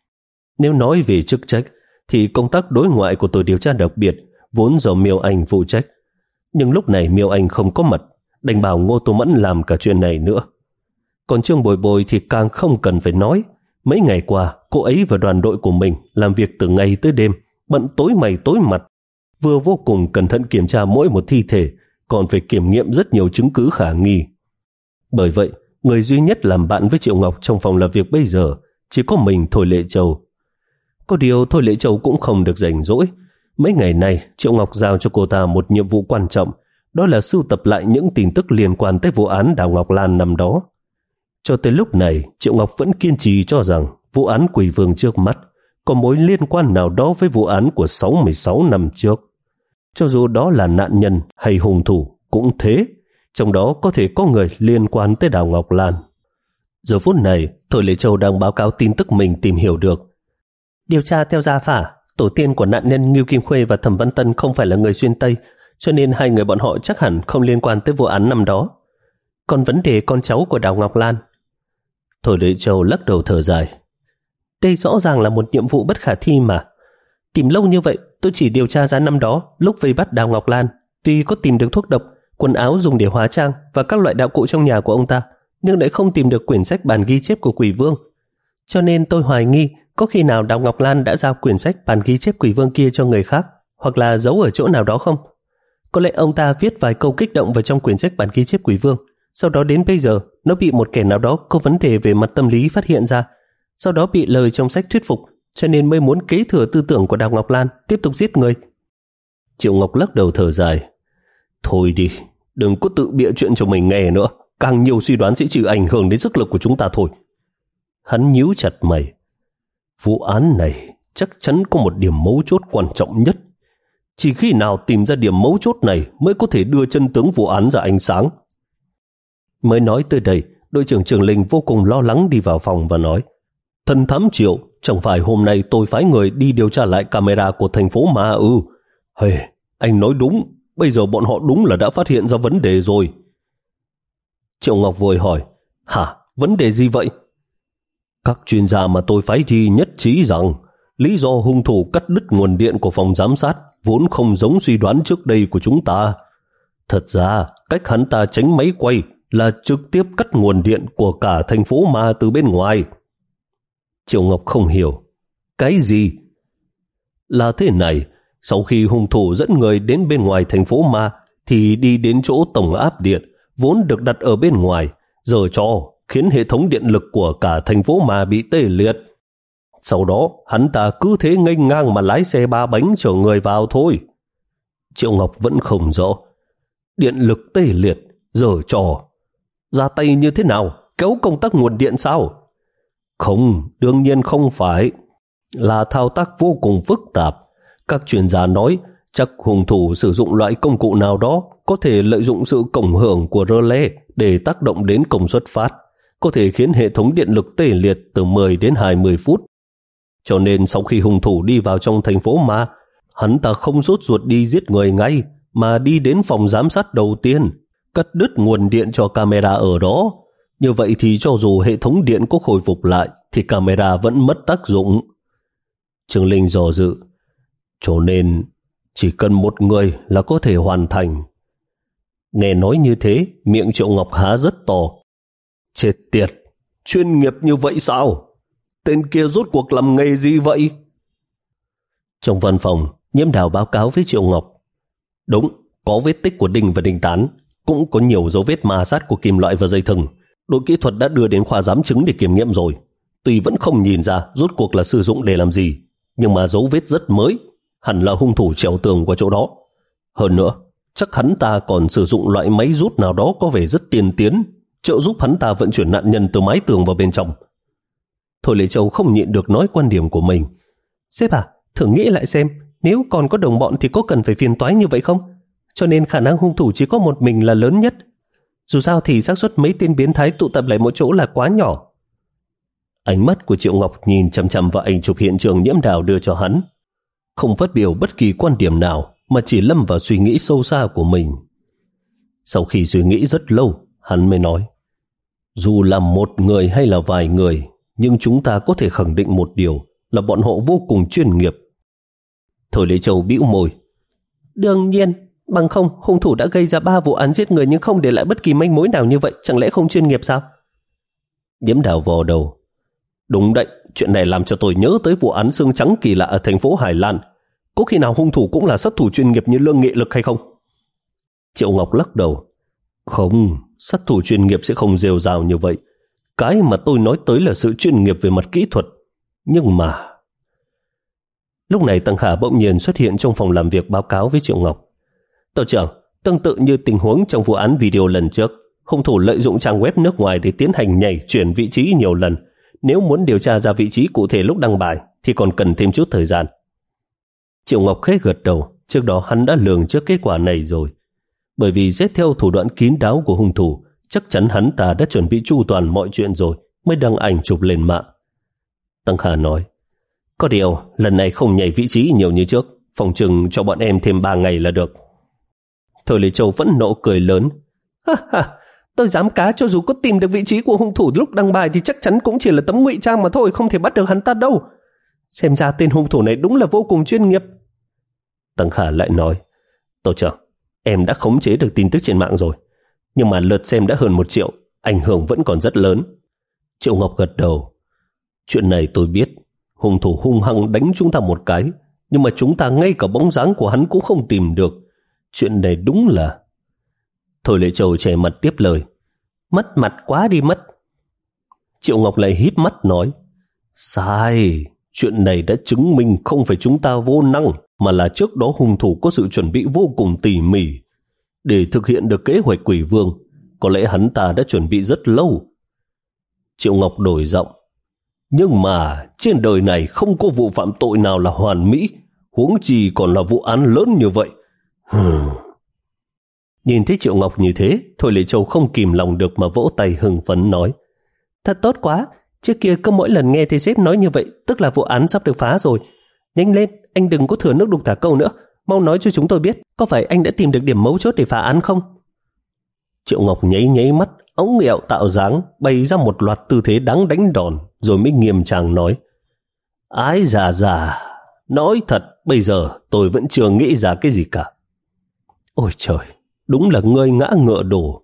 Speaker 1: Nếu nói về chức trách, thì công tác đối ngoại của tổ điều tra đặc biệt vốn do Miêu Anh phụ trách. Nhưng lúc này Miêu Anh không có mặt, đành bảo Ngô Tú Mẫn làm cả chuyện này nữa. Còn Trương Bồi Bồi thì càng không cần phải nói. Mấy ngày qua, cô ấy và đoàn đội của mình làm việc từ ngày tới đêm, bận tối mày tối mặt, vừa vô cùng cẩn thận kiểm tra mỗi một thi thể, còn phải kiểm nghiệm rất nhiều chứng cứ khả nghi. Bởi vậy, người duy nhất làm bạn với Triệu Ngọc trong phòng làm việc bây giờ chỉ có mình Thôi Lệ Châu. Có điều Thôi Lệ Châu cũng không được rảnh rỗi. Mấy ngày nay, Triệu Ngọc giao cho cô ta một nhiệm vụ quan trọng, đó là sưu tập lại những tin tức liên quan tới vụ án Đào Ngọc Lan năm đó. Cho tới lúc này, Triệu Ngọc vẫn kiên trì cho rằng vụ án Quỷ Vương trước mắt có mối liên quan nào đó với vụ án của sáu mươi sáu năm trước. Cho dù đó là nạn nhân hay hung thủ cũng thế, trong đó có thể có người liên quan tới Đào Ngọc Lan. Giờ phút này, Thôi Lệ Châu đang báo cáo tin tức mình tìm hiểu được. Điều tra theo gia phả, tổ tiên của nạn nhân Ngưu Kim Khuê và Thẩm Văn Tân không phải là người xuyên Tây, cho nên hai người bọn họ chắc hẳn không liên quan tới vụ án năm đó. Còn vấn đề con cháu của Đào Ngọc Lan, Thôi Lệ Châu lắc đầu thở dài. Đây rõ ràng là một nhiệm vụ bất khả thi mà. Tìm lâu như vậy, tôi chỉ điều tra ra năm đó, lúc vây bắt Đào Ngọc Lan, tuy có tìm được thuốc độc, quần áo dùng để hóa trang và các loại đạo cụ trong nhà của ông ta, nhưng lại không tìm được quyển sách bản ghi chép của Quỷ Vương. Cho nên tôi hoài nghi có khi nào Đào Ngọc Lan đã giao quyển sách bản ghi chép Quỷ Vương kia cho người khác, hoặc là giấu ở chỗ nào đó không? Có lẽ ông ta viết vài câu kích động vào trong quyển sách bản ghi chép Quỷ Vương, sau đó đến bây giờ nó bị một kẻ nào đó có vấn đề về mặt tâm lý phát hiện ra, sau đó bị lời trong sách thuyết phục, cho nên mới muốn kế thừa tư tưởng của Đào Ngọc Lan, tiếp tục giết người. Triệu Ngọc lắc đầu thở dài. Thôi đi, đừng có tự bịa chuyện cho mình nghe nữa, càng nhiều suy đoán sẽ chỉ ảnh hưởng đến sức lực của chúng ta thôi. Hắn nhíu chặt mày. Vụ án này chắc chắn có một điểm mấu chốt quan trọng nhất. Chỉ khi nào tìm ra điểm mấu chốt này mới có thể đưa chân tướng vụ án ra ánh sáng. Mới nói tới đây, đội trưởng Trường Linh vô cùng lo lắng đi vào phòng và nói: Thần thám Triệu, chẳng phải hôm nay tôi phái người đi điều tra lại camera của thành phố Ma ư? Hey, anh nói đúng, bây giờ bọn họ đúng là đã phát hiện ra vấn đề rồi. Triệu Ngọc vội hỏi: Hả, vấn đề gì vậy? Các chuyên gia mà tôi phái đi nhất trí rằng lý do hung thủ cắt đứt nguồn điện của phòng giám sát vốn không giống suy đoán trước đây của chúng ta. Thật ra, cách hắn ta tránh máy quay là trực tiếp cắt nguồn điện của cả thành phố Ma từ bên ngoài. Triệu Ngọc không hiểu. Cái gì? Là thế này, sau khi hung thủ dẫn người đến bên ngoài thành phố Ma thì đi đến chỗ tổng áp điện vốn được đặt ở bên ngoài, giở trò khiến hệ thống điện lực của cả thành phố Ma bị tê liệt. Sau đó hắn ta cứ thế nghênh ngang mà lái xe ba bánh chở người vào thôi. Triệu Ngọc vẫn không rõ. Điện lực tê liệt, giở trò, ra tay như thế nào? Kéo công tắc nguồn điện sao? Không, đương nhiên không phải. Là thao tác vô cùng phức tạp. Các chuyên gia nói chắc hung thủ sử dụng loại công cụ nào đó có thể lợi dụng sự cộng hưởng của rơ le để tác động đến công suất phát, có thể khiến hệ thống điện lực tê liệt từ mười đến hai mươi phút. Cho nên sau khi hung thủ đi vào trong thành phố Ma, hắn ta không sốt ruột đi giết người ngay, mà đi đến phòng giám sát đầu tiên, cắt đứt nguồn điện cho camera ở đó. Như vậy thì cho dù hệ thống điện có khôi phục lại thì camera vẫn mất tác dụng. Trương Linh dò dự. Cho nên chỉ cần một người là có thể hoàn thành. Nghe nói như thế, miệng Triệu Ngọc há rất to. Chết tiệt, chuyên nghiệp như vậy sao? Tên kia rốt cuộc làm nghề gì vậy? Trong văn phòng, Nhiễm Đào báo cáo với Triệu Ngọc. Đúng, có vết tích của đinh và đinh tán, cũng có nhiều dấu vết ma sát của kim loại và dây thừng. Đội kỹ thuật đã đưa đến khoa giám chứng để kiểm nghiệm rồi. Tuy vẫn không nhìn ra rốt cuộc là sử dụng để làm gì, nhưng mà dấu vết rất mới, hẳn là hung thủ trèo tường qua chỗ đó. Hơn nữa, chắc hắn ta còn sử dụng loại máy rút nào đó có vẻ rất tiên tiến, trợ giúp hắn ta vận chuyển nạn nhân từ mái tường vào bên trong. Thôi Lệ Châu không nhịn được nói quan điểm của mình. Sếp à, thử nghĩ lại xem, nếu còn có đồng bọn thì có cần phải phiền toái như vậy không? Cho nên khả năng hung thủ chỉ có một mình là lớn nhất. Dù sao thì xác suất mấy tên biến thái tụ tập lại một chỗ là quá nhỏ. Ánh mắt của Triệu Ngọc nhìn chằm chằm vào ảnh chụp hiện trường Nhiễm Đào đưa cho hắn, không phát biểu bất kỳ quan điểm nào mà chỉ lâm vào suy nghĩ sâu xa của mình. Sau khi suy nghĩ rất lâu, hắn mới nói, dù là một người hay là vài người, nhưng chúng ta có thể khẳng định một điều là bọn họ vô cùng chuyên nghiệp. Thôi Lệ Châu bĩu môi. Đương nhiên, bằng không hung thủ đã gây ra ba vụ án giết người nhưng không để lại bất kỳ manh mối nào như vậy, chẳng lẽ không chuyên nghiệp sao? Nhiễm Đào vò đầu. Đúng đấy, chuyện này làm cho tôi nhớ tới vụ án xương trắng kỳ lạ ở thành phố Hải Lan. Có khi nào hung thủ cũng là sát thủ chuyên nghiệp như Lương Nghị Lực hay không? Triệu Ngọc lắc đầu. Không, sát thủ chuyên nghiệp sẽ không rêu rao như vậy. Cái mà tôi nói tới là sự chuyên nghiệp về mặt kỹ thuật. Nhưng mà... Lúc này Tăng Khả bỗng nhiên xuất hiện trong phòng làm việc báo cáo với Triệu Ngọc. Tổ trưởng, tương tự như tình huống trong vụ án video lần trước, hung thủ lợi dụng trang web nước ngoài để tiến hành nhảy chuyển vị trí nhiều lần. Nếu muốn điều tra ra vị trí cụ thể lúc đăng bài thì còn cần thêm chút thời gian. Triệu Ngọc khẽ gật đầu. Trước đó hắn đã lường trước kết quả này rồi. Bởi vì xét theo thủ đoạn kín đáo của hung thủ, chắc chắn hắn ta đã chuẩn bị chu toàn mọi chuyện rồi mới đăng ảnh chụp lên mạng. Tăng Khả nói, có điều lần này không nhảy vị trí nhiều như trước, phòng trừng cho bọn em thêm ba ngày là được. Thôi Lệ Châu vẫn nộ cười lớn. Ha ha, tôi dám cá cho dù có tìm được vị trí của hung thủ lúc đăng bài thì chắc chắn cũng chỉ là tấm ngụy trang mà thôi, không thể bắt được hắn ta đâu. Xem ra tên hung thủ này đúng là vô cùng chuyên nghiệp. Tăng Khả lại nói, tổ trưởng, em đã khống chế được tin tức trên mạng rồi, nhưng mà lượt xem đã hơn một triệu, ảnh hưởng vẫn còn rất lớn. Triệu Ngọc gật đầu. Chuyện này tôi biết, hung thủ hung hăng đánh chúng ta một cái, nhưng mà chúng ta ngay cả bóng dáng của hắn cũng không tìm được. Chuyện này đúng là... Thôi Lệ Châu che mặt tiếp lời, mất mặt quá đi mất. Triệu Ngọc lại híp mắt nói, sai, chuyện này đã chứng minh không phải chúng ta vô năng, mà là trước đó hung thủ có sự chuẩn bị vô cùng tỉ mỉ. Để thực hiện được kế hoạch Quỷ Vương, có lẽ hắn ta đã chuẩn bị rất lâu. Triệu Ngọc đổi giọng, nhưng mà trên đời này không có vụ phạm tội nào là hoàn mỹ, huống chi còn là vụ án lớn như vậy. Hmm. Nhìn thấy Triệu Ngọc như thế, Thôi Lệ Châu không kìm lòng được mà vỗ tay hưng phấn nói, thật tốt quá, trước kia cứ mỗi lần nghe thấy sếp nói như vậy tức là vụ án sắp được phá rồi. Nhanh lên, anh đừng có thừa nước đục thả câu nữa, mau nói cho chúng tôi biết, có phải anh đã tìm được điểm mấu chốt để phá án không? Triệu Ngọc nháy nháy mắt, ống ẹo tạo dáng, bày ra một loạt tư thế đáng đánh đòn, rồi mới nghiêm trang nói, ái già già, nói thật, bây giờ tôi vẫn chưa nghĩ ra cái gì cả. Ôi trời, đúng là ngươi ngã ngựa đổ.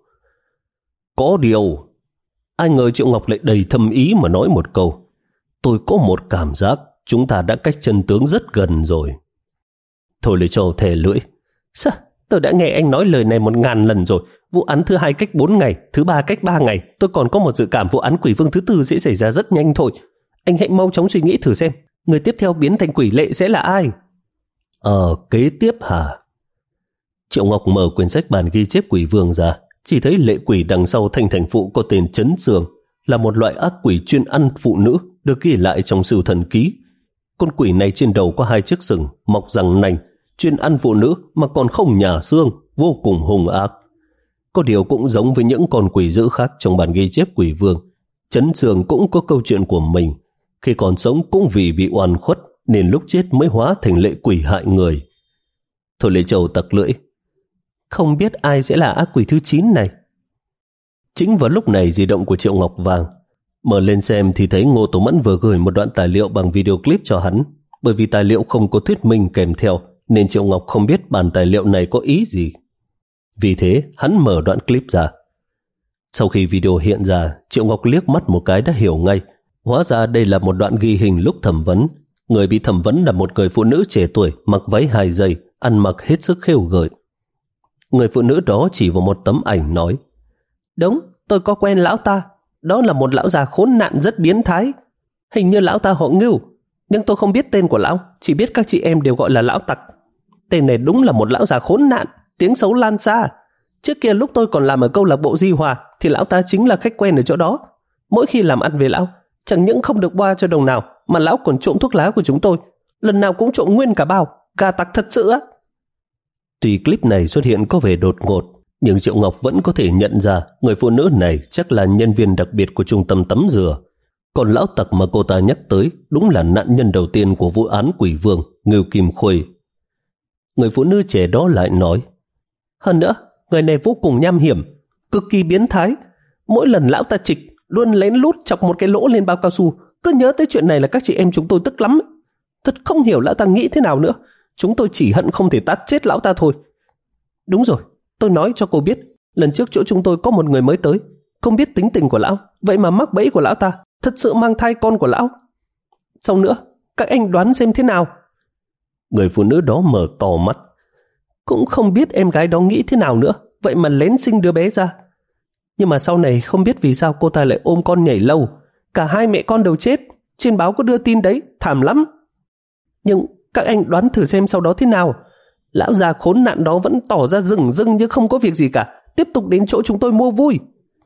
Speaker 1: Có điều, ai ngờ Triệu Ngọc lại đầy thâm ý mà nói một câu, tôi có một cảm giác chúng ta đã cách chân tướng rất gần rồi. Thôi Lệ Châu thề lưỡi, sao? Tôi đã nghe anh nói lời này một ngàn lần rồi. Vụ án thứ hai cách bốn ngày, thứ ba cách ba ngày. Tôi còn có một dự cảm vụ án Quỷ Vương thứ tư sẽ xảy ra rất nhanh thôi. Anh hãy mau chóng suy nghĩ thử xem, người tiếp theo biến thành quỷ lệ sẽ là ai? Ờ, kế tiếp hả? Triệu Ngọc mở quyển sách bản ghi chép Quỷ Vương ra, chỉ thấy lệ quỷ đằng sau thanh thành phụ có tên Trấn Dương, là một loại ác quỷ chuyên ăn phụ nữ, được ghi lại trong Sưu Thần Ký. Con quỷ này trên đầu có hai chiếc sừng, mọc răng nanh, chuyên ăn phụ nữ mà còn không nhả xương, vô cùng hung ác. Có điều cũng giống với những con quỷ dữ khác trong bản ghi chép Quỷ Vương, Trấn Dương cũng có câu chuyện của mình. Khi còn sống cũng vì bị oan khuất nên lúc chết mới hóa thành lệ quỷ hại người. Thôi Lệ Châu tặc lưỡi, không biết ai sẽ là ác quỷ thứ chín này. Chính vào lúc này di động của Triệu Ngọc vang. Mở lên xem thì thấy Ngô Tổ Mẫn vừa gửi một đoạn tài liệu bằng video clip cho hắn. Bởi vì tài liệu không có thuyết minh kèm theo nên Triệu Ngọc không biết bản tài liệu này có ý gì. Vì thế hắn mở đoạn clip ra. Sau khi video hiện ra, Triệu Ngọc liếc mắt một cái đã hiểu ngay. Hóa ra đây là một đoạn ghi hình lúc thẩm vấn. Người bị thẩm vấn là một người phụ nữ trẻ tuổi, mặc váy hai dây, ăn mặc hết sức khêu gợi. Người phụ nữ đó chỉ vào một tấm ảnh nói, đúng, tôi có quen lão ta. Đó là một lão già khốn nạn rất biến thái. Hình như lão ta họ Ngưu, nhưng tôi không biết tên của lão, chỉ biết các chị em đều gọi là lão tặc. Tên này đúng là một lão già khốn nạn, tiếng xấu lan xa. Trước kia lúc tôi còn làm ở câu lạc bộ Di Hòa thì lão ta chính là khách quen ở chỗ đó. Mỗi khi làm ăn với lão,
Speaker 2: Chẳng những không được boa cho đồng nào, mà lão còn trộm thuốc lá của chúng tôi. Lần nào cũng trộm nguyên cả bao. Gà tặc thật sự á.
Speaker 1: Tuy clip này xuất hiện có vẻ đột ngột, nhưng Triệu Ngọc vẫn có thể nhận ra người phụ nữ này chắc là nhân viên đặc biệt của trung tâm tắm rửa. Còn lão tặc mà cô ta nhắc tới đúng là nạn nhân đầu tiên của vụ án Quỷ Vương, Ngưu Kim Khuê. Người phụ nữ trẻ đó lại nói,
Speaker 2: hơn nữa, người này vô cùng nham hiểm, cực kỳ biến thái. Mỗi lần lão ta trịch, luôn lén lút chọc một cái lỗ lên bao cao su. Cứ nhớ tới chuyện này là các chị em chúng tôi tức lắm. Thật không hiểu lão ta nghĩ thế nào nữa. Chúng tôi chỉ hận không thể tát chết lão ta thôi. Đúng rồi, tôi nói cho cô biết, lần trước chỗ chúng tôi có một người mới tới, không biết tính tình của lão, vậy mà mắc bẫy của lão ta, thật sự mang thai con của lão. Sau nữa, các anh đoán xem thế nào?
Speaker 1: Người phụ nữ đó mở to mắt.
Speaker 2: Cũng không biết em gái đó nghĩ thế nào nữa, vậy mà lén sinh đứa bé ra. Nhưng mà sau này không biết vì sao cô ta lại ôm con nhảy lầu. Cả hai mẹ con đều chết. Trên báo có đưa tin đấy, thảm lắm. Nhưng các anh đoán thử xem sau đó thế nào. Lão già khốn nạn đó vẫn tỏ ra rừng rưng như không có việc gì cả, tiếp tục đến chỗ chúng tôi mua vui.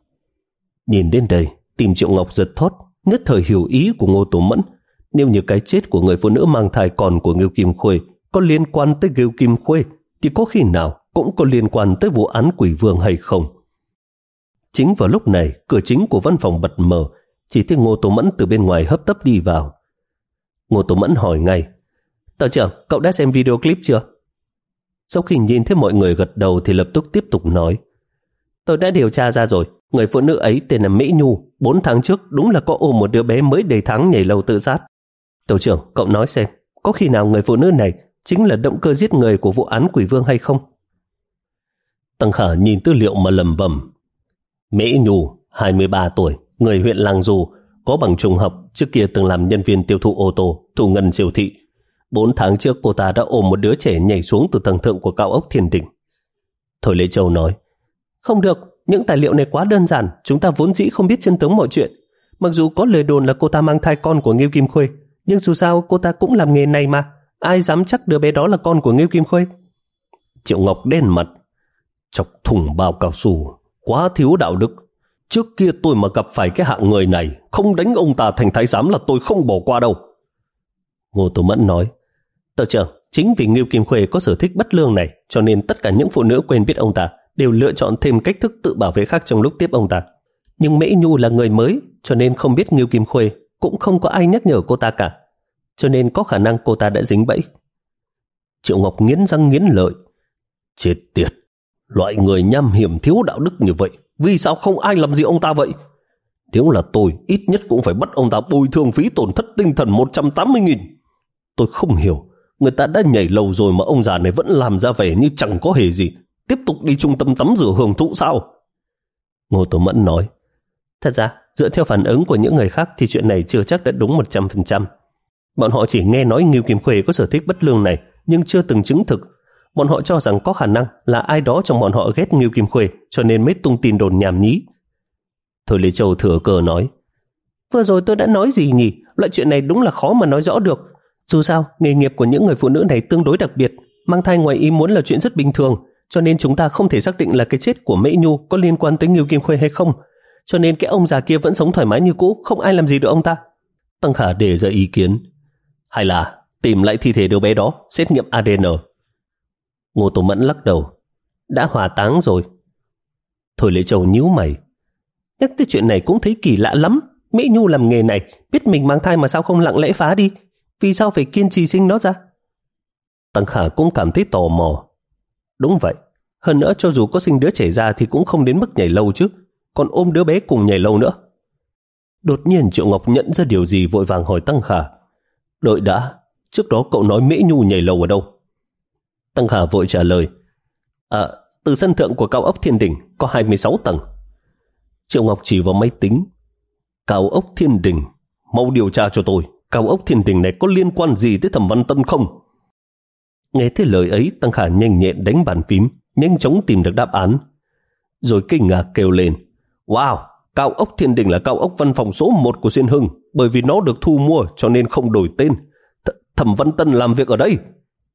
Speaker 1: Nhìn đến đây, tim Triệu Ngọc giật thót, nhất thời hiểu ý của Ngô Tố Mẫn. Nếu như cái chết của người phụ nữ mang thai con của Ngưu Kim Khuê có liên quan tới Ngưu Kim Khuê, thì có khi nào cũng có liên quan tới vụ án Quỷ Vương hay không? Chính vào lúc này, cửa chính của văn phòng bật mở, chỉ thấy Ngô Tố Mẫn từ bên ngoài hấp tấp đi vào. Ngô Tố Mẫn hỏi ngay, Tờ trưởng, cậu đã xem video clip chưa? Sau khi nhìn thấy mọi người gật đầu thì lập tức tiếp tục nói, tôi đã điều tra ra rồi, người phụ nữ ấy tên là Mỹ Nhu, bốn tháng trước đúng là có ôm một đứa bé mới đầy tháng nhảy lầu tự sát. Tổ trưởng, cậu nói xem, có khi nào người phụ nữ này chính là động cơ giết người của vụ án Quỷ Vương hay không? Tăng Khả nhìn tư liệu mà lẩm bẩm, Mỹ Nhu, hai mươi ba tuổi, người huyện Lang Du, có bằng trung học, trước kia từng làm nhân viên tiêu thụ ô tô, thu ngân siêu thị. Bốn tháng trước cô ta đã ôm một đứa trẻ nhảy xuống từ tầng thượng của cao ốc Thiên Đình. Thôi Lê Châu nói, không được, những tài liệu này quá đơn giản, chúng ta vốn dĩ không biết chân tướng mọi chuyện. Mặc dù có lời đồn là cô ta mang thai con của Ngưu Kim Khuê, nhưng dù sao cô ta cũng làm nghề này mà, ai dám chắc đứa bé đó là con của Ngưu Kim Khuê. Triệu Ngọc đen mặt, chọc thủng bao cao su, quá thiếu đạo đức. Trước kia tôi mà gặp phải cái hạng người này, không đánh ông ta thành thái giám là tôi không bỏ qua đâu. Ngô Tố Mẫn nói, Tờ trưởng, chính vì Ngưu Kim Khuê có sở thích bất lương này, cho nên tất cả những phụ nữ quen biết ông ta đều lựa chọn thêm cách thức tự bảo vệ khác trong lúc tiếp ông ta. Nhưng Mễ Nhu là người mới, cho nên không biết Ngưu Kim Khuê, cũng không có ai nhắc nhở cô ta cả, cho nên có khả năng cô ta đã dính bẫy. Triệu Ngọc nghiến răng nghiến lợi, chết tiệt, loại người nham hiểm thiếu đạo đức như vậy, vì sao không ai làm gì ông ta vậy? Nếu là tôi, ít nhất cũng phải bắt ông ta bồi thường phí tổn thất tinh thần một trăm tám mươi nghìn. Tôi không hiểu, người ta đã nhảy lầu rồi mà ông già này vẫn làm ra vẻ như chẳng có hề gì, tiếp tục đi trung tâm tắm rửa hưởng thụ sao? Ngô Tố Mẫn nói, thật ra, dựa theo phản ứng của những người khác thì chuyện này chưa chắc đã đúng một trăm phần trăm. Bọn họ chỉ nghe nói Ngưu Kim Khuê có sở thích bất lương này, nhưng chưa từng chứng thực. Bọn họ cho rằng có khả năng là ai đó trong bọn họ ghét Ngưu Kim Khuê, cho nên mới tung tin đồn nhảm nhí. Thôi Lê Châu thừa cơ nói, vừa rồi tôi đã nói gì nhỉ? Loại chuyện này đúng là khó mà nói rõ được. Dù sao, nghề nghiệp của những người phụ nữ này tương đối đặc biệt, mang thai ngoài ý muốn là chuyện rất bình thường, cho nên chúng ta không thể xác định là cái chết của Mễ Nhu có liên quan tới Ngưu Kim Khuê hay không. Cho nên cái ông già kia vẫn sống thoải mái như cũ, không ai làm gì được ông ta. Tăng Khả đề ra ý kiến, hay là tìm lại thi thể đứa bé đó, xét nghiệm a đê en. Ngô Tố Mẫn lắc đầu, đã hỏa táng rồi. Thôi Lê Châu nhíu mày, nhắc tới chuyện này cũng thấy kỳ lạ lắm. Mễ Nhu làm nghề này, biết mình mang thai mà sao không lặng lẽ phá đi? Vì sao phải kiên trì sinh nó ra? Tăng Khả cũng cảm thấy tò mò. Đúng vậy, hơn nữa cho dù có sinh đứa trẻ ra thì cũng không đến mức nhảy lầu chứ, còn ôm đứa bé cùng nhảy lầu nữa. Đột nhiên Triệu Ngọc nhận ra điều gì vội vàng hỏi Tăng Khả, đợi đã, trước đó cậu nói Mễ Nhu nhảy lầu ở đâu? Tăng Khả vội trả lời, À, từ sân thượng của cao ốc Thiên Đình có hai mươi sáu tầng. Triệu Ngọc chỉ vào máy tính, cao ốc Thiên Đình, mau điều tra cho tôi, cao ốc Thiên Đình này có liên quan gì tới Thẩm Văn Tân không? Nghe thấy lời ấy, Tăng Khả nhanh nhẹn đánh bàn phím, nhanh chóng tìm được đáp án, rồi kinh ngạc kêu lên, wow, cao ốc Thiên Đình là cao ốc văn phòng số một của Xuyên Hưng, bởi vì nó được thu mua cho nên không đổi tên. Th Thẩm Văn Tân làm việc ở đây.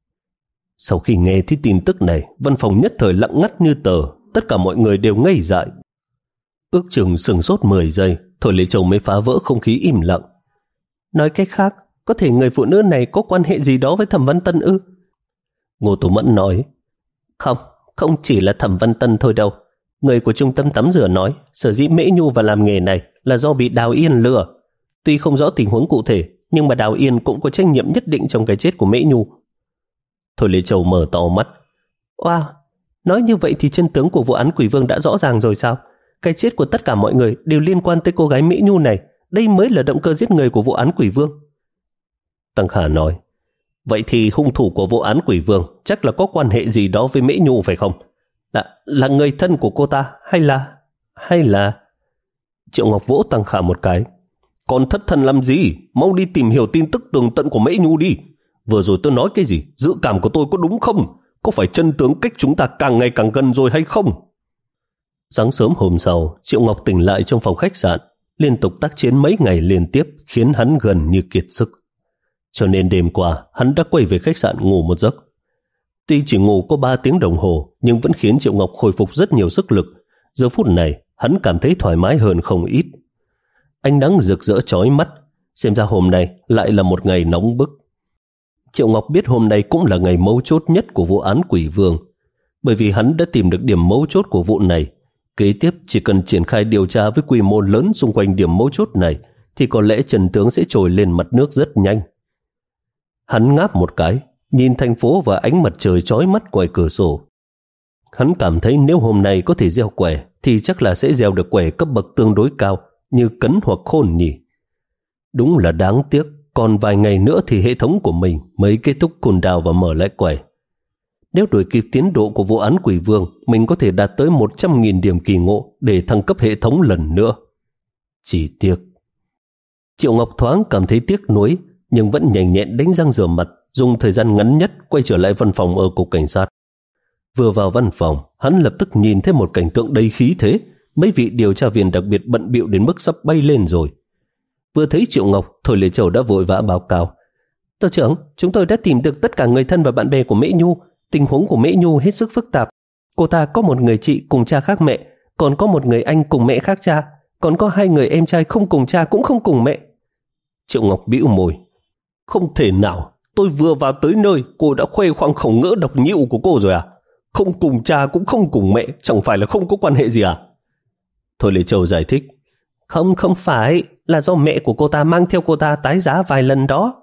Speaker 1: Sau khi nghe thấy tin tức này, văn phòng nhất thời lặng ngắt như tờ, tất cả mọi người đều ngây dại. Ước chừng sừng sốt mười giây, Thôi Lê Châu mới phá vỡ không khí im lặng.
Speaker 2: Nói cách khác, có thể người phụ nữ này có quan hệ gì đó với Thẩm Văn Tân ư?
Speaker 1: Ngô Tố Mẫn nói,
Speaker 2: Không, không chỉ là Thẩm Văn Tân thôi đâu. Người của trung tâm tắm rửa nói sở dĩ Mễ Nhu vào làm nghề này là do bị Đào Yên lừa. Tuy không rõ tình huống cụ thể, nhưng mà Đào Yên cũng có trách nhiệm nhất định trong cái chết của Mễ Nhu.
Speaker 1: Thôi Lê Châu mở to mắt.
Speaker 2: Wow, nói như vậy thì chân tướng của vụ án Quỷ Vương đã rõ ràng rồi sao? Cái chết của tất cả mọi người đều liên quan tới cô gái Mễ Nhu này. Đây mới là động cơ giết người của vụ án Quỷ Vương.
Speaker 1: Tăng Khả nói, vậy thì hung thủ của vụ án Quỷ Vương chắc là có quan hệ gì đó với Mễ Nhu phải không?
Speaker 2: Là, là người thân của cô ta hay là... hay là...
Speaker 1: Triệu Ngọc vỗ Tăng Khả một cái. Còn thất thần làm gì? Mau đi tìm hiểu tin tức tường tận của Mễ Nhu đi. Vừa rồi tôi nói cái gì? Dự cảm của tôi có đúng không? Có phải chân tướng cách chúng ta càng ngày càng gần rồi hay không? Sáng sớm hôm sau, Triệu Ngọc tỉnh lại trong phòng khách sạn, liên tục tác chiến mấy ngày liên tiếp khiến hắn gần như kiệt sức. Cho nên đêm qua, hắn đã quay về khách sạn ngủ một giấc. Tuy chỉ ngủ có ba tiếng đồng hồ, nhưng vẫn khiến Triệu Ngọc khôi phục rất nhiều sức lực. Giờ phút này, hắn cảm thấy thoải mái hơn không ít. Ánh nắng rực rỡ chói mắt, xem ra hôm nay lại là một ngày nóng bức. Triệu Ngọc biết hôm nay cũng là ngày mấu chốt nhất của vụ án Quỷ Vương, bởi vì hắn đã tìm được điểm mấu chốt của vụ này. Kế tiếp chỉ cần triển khai điều tra với quy mô lớn xung quanh điểm mấu chốt này thì có lẽ chân tướng sẽ trồi lên mặt nước rất nhanh. Hắn ngáp một cái, nhìn thành phố và ánh mặt trời chói mắt ngoài cửa sổ. Hắn cảm thấy nếu hôm nay có thể gieo quẻ thì chắc là sẽ gieo được quẻ cấp bậc tương đối cao như cấn hoặc khôn nhỉ. Đúng là đáng tiếc, còn vài ngày nữa thì hệ thống của mình mới kết thúc cooldown và mở lại quẻ. Nếu đuổi kịp tiến độ của vụ án Quỷ Vương, mình có thể đạt tới một trăm nghìn điểm kỳ ngộ để thăng cấp hệ thống lần nữa. Chỉ tiếc. Triệu Ngọc thoáng cảm thấy tiếc nuối, nhưng vẫn nhanh nhẹn đánh răng rửa mặt, dùng thời gian ngắn nhất quay trở lại văn phòng ở cục cảnh sát. Vừa vào văn phòng, hắn lập tức nhìn thấy một cảnh tượng đầy khí thế, mấy vị điều tra viên đặc biệt bận bịu đến mức sắp bay lên rồi. Vừa thấy Triệu Ngọc, Thôi Lê Châu đã vội vã báo cáo.
Speaker 2: Tổ trưởng, chúng tôi đã tìm được tất cả người thân và bạn bè của Mễ Nhu. Tình huống của Mễ Nhu hết sức phức tạp. Cô ta có một người chị cùng cha khác mẹ, còn có một người anh cùng mẹ khác cha, còn có hai người em trai không cùng cha cũng không cùng mẹ.
Speaker 1: Triệu Ngọc bĩu môi. Không thể nào, tôi vừa vào tới nơi, cô đã khoe khoang khẩu ngữ độc nhịu của cô rồi à? Không cùng cha cũng không cùng mẹ, chẳng phải là không có quan hệ gì à? Thôi Lê Châu giải thích.
Speaker 2: Không, không phải, là do mẹ của cô ta mang theo cô ta tái giá vài lần đó.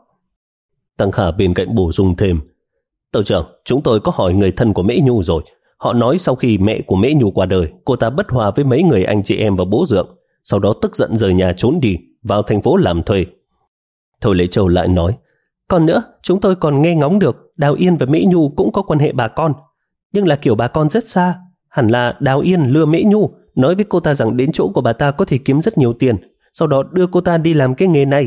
Speaker 1: Tăng Khả bên cạnh bổ sung thêm. Tổ trưởng, chúng tôi có hỏi người thân của Mễ Nhu rồi. Họ nói sau khi mẹ của Mễ Nhu qua đời, cô ta bất hòa với mấy người anh chị em và bố dượng, sau đó tức giận rời nhà trốn đi, vào thành phố làm thuê.
Speaker 2: Thôi Lễ Châu lại nói, còn nữa, chúng tôi còn nghe ngóng được Đào Yên và Mễ Nhu cũng có quan hệ bà con, nhưng là kiểu bà con rất xa. Hẳn là Đào Yên lừa Mễ Nhu, nói với cô ta rằng đến chỗ của bà ta có thể kiếm rất nhiều tiền, sau đó đưa cô ta đi làm cái nghề này.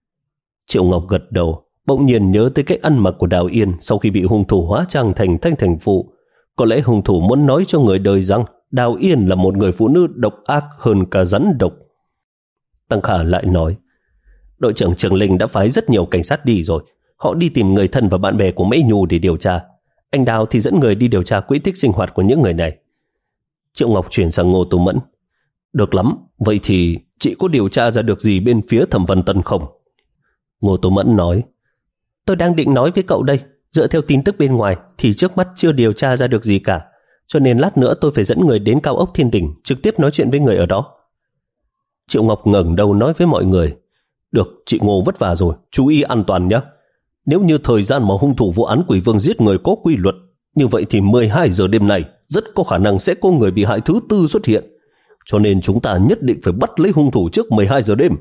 Speaker 1: Triệu Ngọc gật đầu, bỗng nhiên nhớ tới cách ăn mặc của Đào Yên sau khi bị hung thủ hóa trang thành Thanh Thành Phụ. Có lẽ hung thủ muốn nói cho người đời rằng Đào Yên là một người phụ nữ độc ác hơn cả rắn độc. Tăng Khả lại nói, đội trưởng Trường Linh đã phái rất nhiều cảnh sát đi rồi. Họ đi tìm người thân và bạn bè của Mễ Nhu để điều tra. Anh Đào thì dẫn người đi điều tra quỹ tích sinh hoạt của những người này. Triệu Ngọc chuyển sang Ngô Tú Mẫn. Được lắm, vậy thì chị có điều tra ra được gì bên phía Thẩm Văn Tân không? Ngô Tú Mẫn nói,
Speaker 2: tôi đang định nói với cậu đây, dựa theo tin tức bên ngoài thì trước mắt chưa điều tra ra được gì cả, cho nên lát nữa tôi phải dẫn người đến cao ốc Thiên Đình trực tiếp nói chuyện với người ở đó.
Speaker 1: Triệu Ngọc ngẩng đầu nói với mọi người, được, chị Ngô vất vả rồi, chú ý an toàn nhé. Nếu như thời gian mà hung thủ vụ án Quỷ Vương giết người có quy luật, như vậy thì mười hai giờ đêm này rất có khả năng sẽ có người bị hại thứ tư xuất hiện, cho nên chúng ta nhất định phải bắt lấy hung thủ trước mười hai giờ đêm.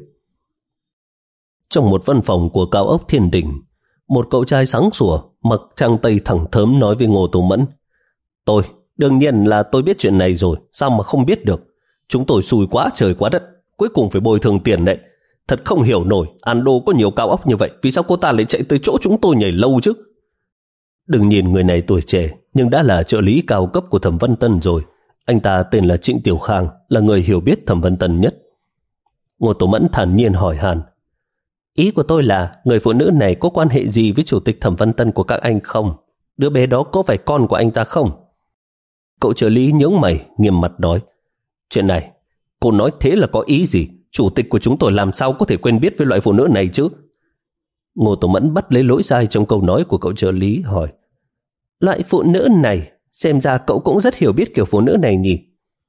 Speaker 1: Trong một văn phòng của cao ốc Thiên Đình, một cậu trai sáng sủa mặc trang tây thẳng thớm nói với Ngô Tú Mẫn, tôi, đương nhiên là tôi biết chuyện này rồi, sao mà không biết được. Chúng tôi xui quá trời quá đất, cuối cùng phải bồi thường tiền đấy. Thật không hiểu nổi, Ando có nhiều cao ốc như vậy, vì sao cô ta lại chạy tới chỗ chúng tôi nhảy lâu chứ? Đừng nhìn người này tuổi trẻ, nhưng đã là trợ lý cao cấp của Thẩm Văn Tân rồi. Anh ta tên là Trịnh Tiểu Khang, là người hiểu biết Thẩm Văn Tân nhất. Ngô Tú Mẫn thản nhiên hỏi han, ý của tôi là người phụ nữ này có quan hệ gì với chủ tịch Thẩm Văn Tân của các anh không? Đứa bé đó có phải con của anh ta không? Cậu trợ lý nhướng mày, nghiêm mặt nói, chuyện này, cô nói thế là có ý gì?
Speaker 2: chủ tịch của chúng tôi làm sao có thể quen biết với loại phụ nữ này chứ?
Speaker 1: Ngô Tổ Mẫn bắt lấy lỗi sai trong câu nói của cậu trợ lý, hỏi:
Speaker 2: Loại phụ nữ này, xem ra cậu cũng rất hiểu biết kiểu phụ nữ này nhỉ?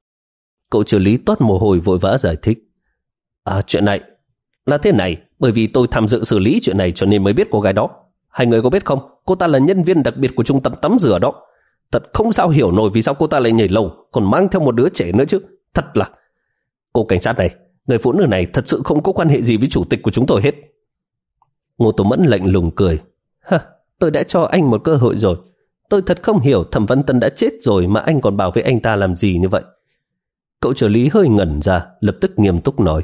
Speaker 1: Cậu trợ lý toát mồ hôi vội vã giải thích:
Speaker 2: À, chuyện này là thế này, bởi vì tôi tham dự xử lý chuyện này cho nên mới biết cô gái đó. Hai người có biết không, cô ta là nhân viên đặc biệt của trung tâm tắm rửa đó. Thật không sao hiểu nổi vì sao cô ta lại nhảy lầu, còn mang theo một đứa trẻ nữa chứ. Thật là... Cô cảnh sát này, người phụ nữ này thật sự không có quan hệ gì với chủ tịch của chúng tôi hết.
Speaker 1: Ngô Tổ Mẫn lạnh lùng cười:
Speaker 2: Ha, tôi đã cho anh một cơ hội rồi. Tôi thật không hiểu Thẩm Văn Tân đã chết rồi mà anh còn bảo vệ anh ta làm gì như vậy.
Speaker 1: Cậu trợ lý hơi ngẩn ra, lập tức nghiêm túc nói: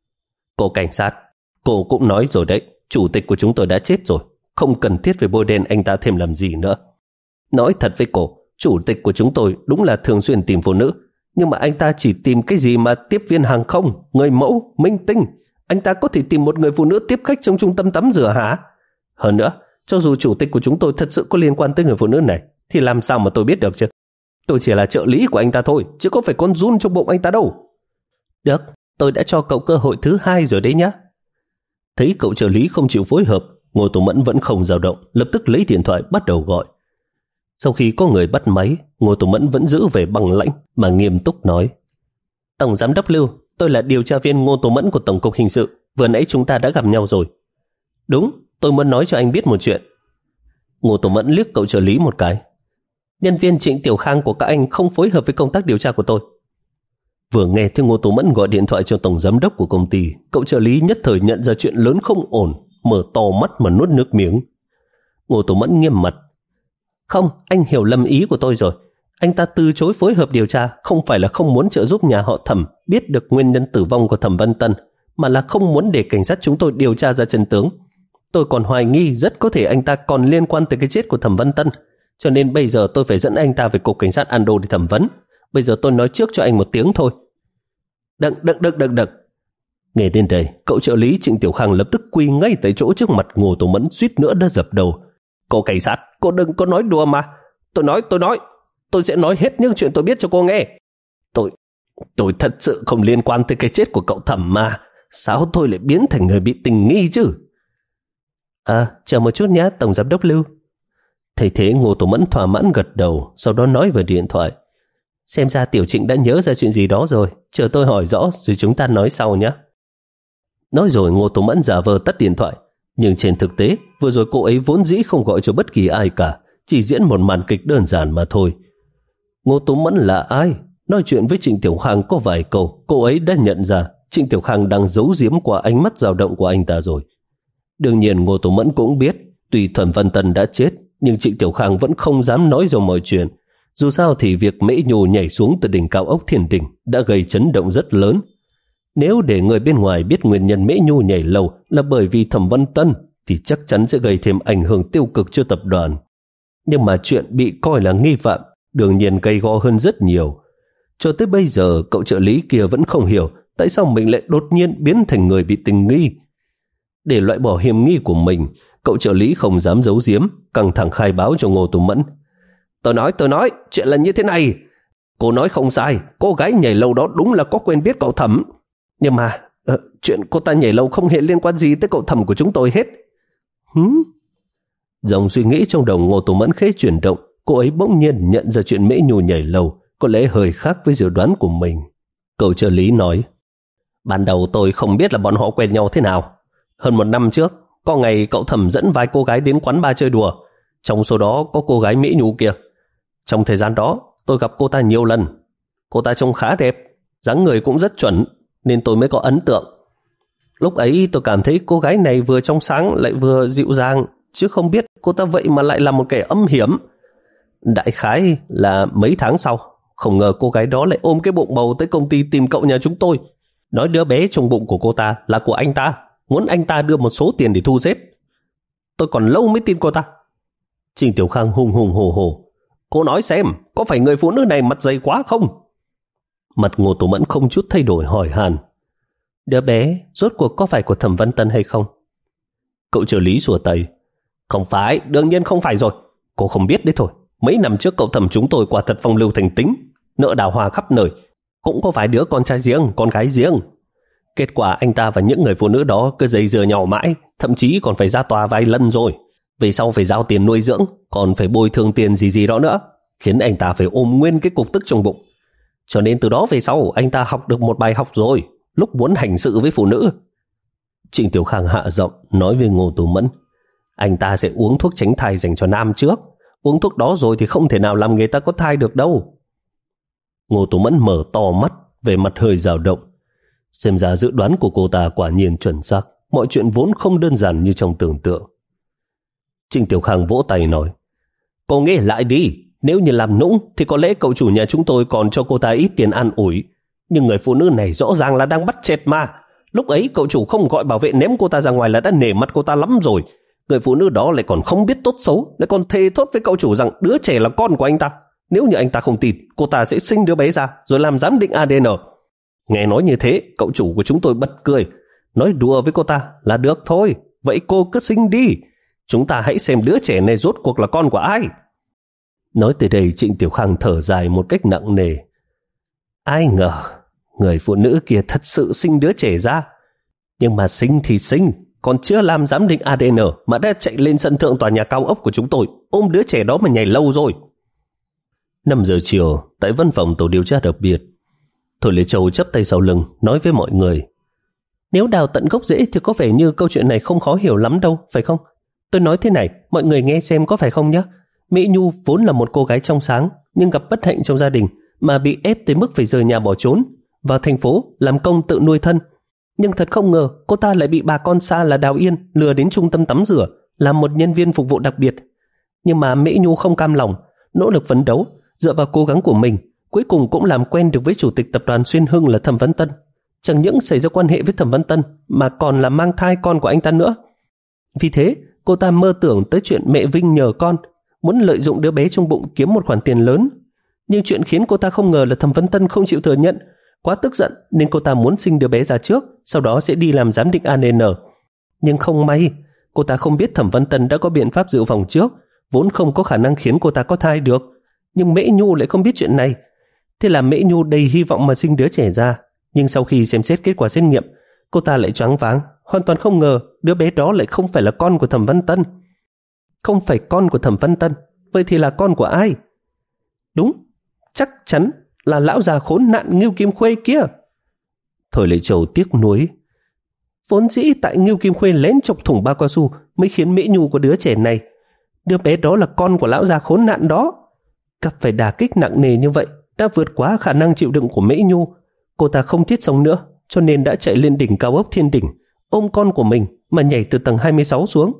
Speaker 2: Cô cảnh sát, cô cũng nói rồi đấy, chủ tịch của chúng tôi đã chết rồi, không cần thiết phải bôi đen anh ta thêm làm gì nữa. Nói thật với cô, chủ tịch của chúng tôi đúng là thường xuyên tìm phụ nữ, nhưng mà anh ta chỉ tìm cái gì mà tiếp viên hàng không, người mẫu, minh tinh. Anh ta có thể tìm một người phụ nữ tiếp khách trong trung tâm tắm rửa hả? Hơn nữa, cho dù chủ tịch của chúng tôi thật sự có liên quan tới người phụ nữ này, thì làm sao mà tôi biết được chứ? Tôi chỉ là trợ lý của anh ta thôi, chứ có phải con giun trong bụng anh ta đâu. Được, tôi đã cho cậu cơ hội thứ hai rồi đấy nhá.
Speaker 1: Thấy cậu trợ lý không chịu phối hợp, Ngô Tổ Mẫn vẫn không dao động, lập tức lấy điện thoại bắt đầu gọi. Sau khi có người bắt máy, Ngô Tổ Mẫn vẫn giữ về bằng lãnh mà nghiêm túc nói:
Speaker 2: Tổng giám đốc Lưu, tôi là điều tra viên Ngô Tổ Mẫn của Tổng cục Hình sự. Vừa nãy chúng ta đã gặp nhau rồi. Đúng, tôi muốn nói cho anh biết một chuyện.
Speaker 1: Ngô Tổ Mẫn liếc cậu trợ lý một cái:
Speaker 2: Nhân viên Trịnh Tiểu Khang của các anh không phối hợp với công tác điều tra của tôi.
Speaker 1: Vừa nghe thấy Ngô Tổ Mẫn gọi điện thoại cho tổng giám đốc của công ty, cậu trợ lý nhất thời nhận ra chuyện lớn không ổn, mở to mắt mà nuốt nước miếng.
Speaker 2: Ngô Tổ Mẫn nghiêm mặt: Không, anh hiểu lầm ý của tôi rồi. Anh ta từ chối phối hợp điều tra không phải là không muốn trợ giúp nhà họ Thẩm biết được nguyên nhân tử vong của Thẩm Văn Tân, mà là không muốn để cảnh sát chúng tôi điều tra ra chân tướng. Tôi còn hoài nghi rất có thể anh ta còn liên quan tới cái chết của Thẩm Văn Tân, cho nên bây giờ tôi phải dẫn anh ta về cục cảnh sát Ando để thẩm vấn. Bây giờ tôi nói trước cho anh một tiếng thôi. Đừng, đừng, đừng, đừng, đừng.
Speaker 1: Nghe đến đây, cậu trợ lý Trịnh Tiểu Khang lập tức quỳ ngay tại chỗ trước mặt Ngô Tổ Mẫn, suýt nữa đã dập đầu.
Speaker 2: Cô cảnh sát, cô đừng có nói đùa mà. Tôi nói, tôi nói. Tôi sẽ nói hết những chuyện tôi biết cho cô nghe. Tôi, tôi thật sự không liên quan tới cái chết của cậu Thẩm mà. Sao tôi lại biến thành người bị tình nghi chứ?
Speaker 1: À, chờ một chút nhé, Tổng giám đốc Lưu.
Speaker 2: Thấy thế Ngô Tổ Mẫn thỏa mãn gật đầu, sau đó nói về điện thoại: Xem ra Tiểu Trịnh đã nhớ ra chuyện gì đó rồi, chờ tôi hỏi rõ rồi chúng ta nói sau nhé. Nói rồi Ngô Tổ Mẫn giả vờ tắt điện thoại, nhưng trên thực tế vừa rồi cô ấy vốn dĩ không gọi cho bất kỳ ai cả, chỉ diễn một màn kịch đơn giản mà thôi. Ngô Tổ Mẫn là ai? Nói chuyện với Trịnh Tiểu Khang có vài câu, cô ấy đã nhận ra Trịnh Tiểu Khang đang giấu giếm qua ánh mắt dao động của anh ta rồi. Đương nhiên Ngô Tổ Mẫn cũng biết, tuy Thẩm Văn Tân đã chết, nhưng Trịnh Tiểu Khang vẫn không dám nói ra mọi chuyện. Dù sao thì việc Mễ Nhu nhảy xuống từ đỉnh cao ốc Thiên Đình đã gây chấn động rất lớn. Nếu để người bên ngoài biết nguyên nhân Mễ Nhu nhảy lầu là bởi vì Thẩm Văn Tân, thì chắc chắn sẽ gây thêm ảnh hưởng tiêu cực cho tập đoàn. Nhưng mà chuyện bị coi là nghi phạm đương nhiên gay go hơn rất nhiều. Cho tới bây giờ cậu trợ lý kia vẫn không hiểu tại sao mình lại đột nhiên biến thành người bị tình nghi. Để loại bỏ hiểm nghi của mình, cậu trợ lý không dám giấu giếm, căng thẳng khai báo cho Ngô Tổ Mẫn. Tôi nói, tôi nói, chuyện là như thế này. Cô nói không sai, cô gái nhảy lầu đó đúng là có quen biết cậu Thẩm. Nhưng mà, uh, chuyện cô ta nhảy lầu không hề liên quan gì tới cậu Thẩm của chúng tôi hết. Hứ? Dòng suy nghĩ trong đầu Ngô Tổ Mẫn khẽ chuyển động, cô ấy bỗng nhiên nhận ra chuyện Mễ Nhu nhảy lầu có lẽ hơi khác với dự đoán của mình. Cậu trợ lý nói: Ban đầu tôi không biết là bọn họ quen nhau thế nào. Hơn một năm trước, có ngày cậu Thẩm dẫn vài cô gái đến quán bar chơi đùa. Trong số đó có cô gái Mễ Nhu kia. Trong thời gian đó, tôi gặp cô ta nhiều lần. Cô ta trông khá đẹp, dáng người cũng rất chuẩn, nên tôi mới có ấn tượng. Lúc ấy tôi cảm thấy cô gái này vừa trong sáng lại vừa dịu dàng, chứ không biết cô ta vậy mà lại là một kẻ âm hiểm. Đại khái là mấy tháng sau, không ngờ cô gái đó lại ôm cái bụng bầu tới công ty tìm cậu nhà chúng tôi, nói đứa bé trong bụng của cô ta là của anh ta, muốn anh ta đưa một số tiền để thu xếp. Tôi còn lâu mới tin cô ta. Trịnh Tiểu Khang hùng hùng hổ hổ: Cô nói xem, có phải người phụ nữ này mặt dày quá không? Mặt Ngô Tổ Mẫn không chút thay đổi hỏi hàn: Đứa bé rốt cuộc có phải của Thẩm Văn Tân hay không? Cậu trợ lý xua tay: Không phải, đương nhiên không phải rồi. Cô không biết đấy thôi. Mấy năm trước cậu Thẩm chúng tôi quả thật phong lưu thành tính, nợ đào hoa khắp nơi, cũng có phải đứa con trai riêng, con gái riêng.
Speaker 1: Kết quả anh ta và những người phụ nữ đó cứ dây dưa nhau mãi, thậm chí còn phải ra tòa vài lần rồi. Về sau phải giao tiền nuôi dưỡng, còn phải bồi thường tiền gì gì đó nữa, khiến anh ta phải ôm nguyên cái cục tức trong bụng. Cho nên từ đó về sau anh ta học được một bài học rồi, lúc muốn hành sự với phụ nữ. Trịnh Tiểu Khang hạ giọng nói với Ngô Tú Mẫn, anh ta sẽ uống thuốc tránh thai dành cho nam trước. Uống thuốc đó rồi thì không thể nào làm người ta có thai được đâu. Ngô Tú Mẫn mở to mắt, về mặt hơi dao động. Xem ra dự đoán của cô ta quả nhiên chuẩn xác, mọi chuyện vốn không đơn giản như trong tưởng tượng. Trịnh Tiểu Khang vỗ tay nói, cô nghĩ lại đi, nếu như làm nũng thì có lẽ cậu chủ nhà chúng tôi còn cho cô ta ít tiền an ủi. Nhưng người phụ nữ này rõ ràng là đang bắt chẹt mà. Lúc ấy cậu chủ không gọi bảo vệ ném cô ta ra ngoài là đã nể mặt cô ta lắm rồi. Người phụ nữ đó lại còn không biết tốt xấu, lại còn thề thốt với cậu chủ rằng đứa trẻ là con của anh ta. Nếu như anh ta không tin, cô ta sẽ sinh đứa bé ra rồi làm giám định a đê en. Nghe nói như thế, cậu chủ của chúng tôi bật cười, nói đùa với cô ta là được thôi, vậy cô cứ sinh đi. Chúng ta hãy xem đứa trẻ này rốt cuộc là con của ai. Nói tới đây, Trịnh Tiểu Khang thở dài một cách nặng nề. Ai ngờ, người phụ nữ kia thật sự sinh đứa trẻ ra. Nhưng mà sinh thì sinh, còn chưa làm giám định a đê en mà đã chạy lên sân thượng tòa nhà cao ốc của chúng tôi, ôm đứa trẻ đó mà nhảy lâu rồi. năm giờ chiều, tại văn phòng tổ điều tra đặc biệt, Thôi Lê Châu chắp tay sau lưng, nói với mọi người. Nếu đào tận gốc rễ thì có vẻ như câu chuyện này không khó hiểu lắm đâu, phải không? Tôi nói thế này, mọi người nghe xem có phải không nhé? Mỹ Nhu vốn là một cô gái trong sáng, nhưng gặp bất hạnh trong gia đình, mà bị ép tới mức phải rời nhà bỏ trốn, vào thành phố làm công tự nuôi thân. Nhưng thật không ngờ, cô ta lại bị bà con xa là Đào Yên lừa đến trung tâm tắm rửa, làm một nhân viên phục vụ đặc biệt. Nhưng mà Mỹ Nhu không cam lòng, nỗ lực phấn đấu, dựa vào cố gắng của mình, cuối cùng cũng làm quen được với chủ tịch tập đoàn Xuyên Hưng là Thẩm Văn Tân. Chẳng những xảy ra quan hệ với Thẩm Văn Tân, mà còn là mang thai con của anh ta nữa. Vì thế, cô ta mơ tưởng tới chuyện mẹ Vinh nhờ con, muốn lợi dụng đứa bé trong bụng kiếm một khoản tiền lớn. Nhưng chuyện khiến cô ta không ngờ là Thẩm Văn Tân không chịu thừa nhận. Quá tức giận nên cô ta muốn sinh đứa bé ra trước, sau đó sẽ đi làm giám định a đê en. Nhưng không may, cô ta không biết Thẩm Văn Tân đã có biện pháp dự phòng trước, vốn không có khả năng khiến cô ta có thai được. Nhưng Mễ Nhu lại không biết chuyện này. Thế là Mễ Nhu đầy hy vọng mà sinh đứa trẻ ra. Nhưng sau khi xem xét kết quả xét nghiệm, cô ta lại choáng váng, hoàn toàn không ngờ đứa bé đó lại không phải là con của Thẩm Văn Tân. Không phải con của Thẩm Văn Tân, vậy thì là con của ai? Đúng, chắc chắn là lão già khốn nạn Ngưu Kim Khuê kia. Thôi Lệ Châu tiếc nuối. Vốn dĩ tại Ngưu Kim Khuê lén chọc thủng bao cao su mới khiến Mễ Nhu có đứa trẻ này. Đứa bé đó là con của lão già khốn nạn đó. Gặp phải đả kích nặng nề như vậy đã vượt quá khả năng chịu đựng của Mễ Nhu. Cô ta không thiết sống nữa, cho nên đã chạy lên đỉnh cao ốc Thiên Đỉnh, ôm con của mình mà nhảy từ tầng hai mươi sáu xuống.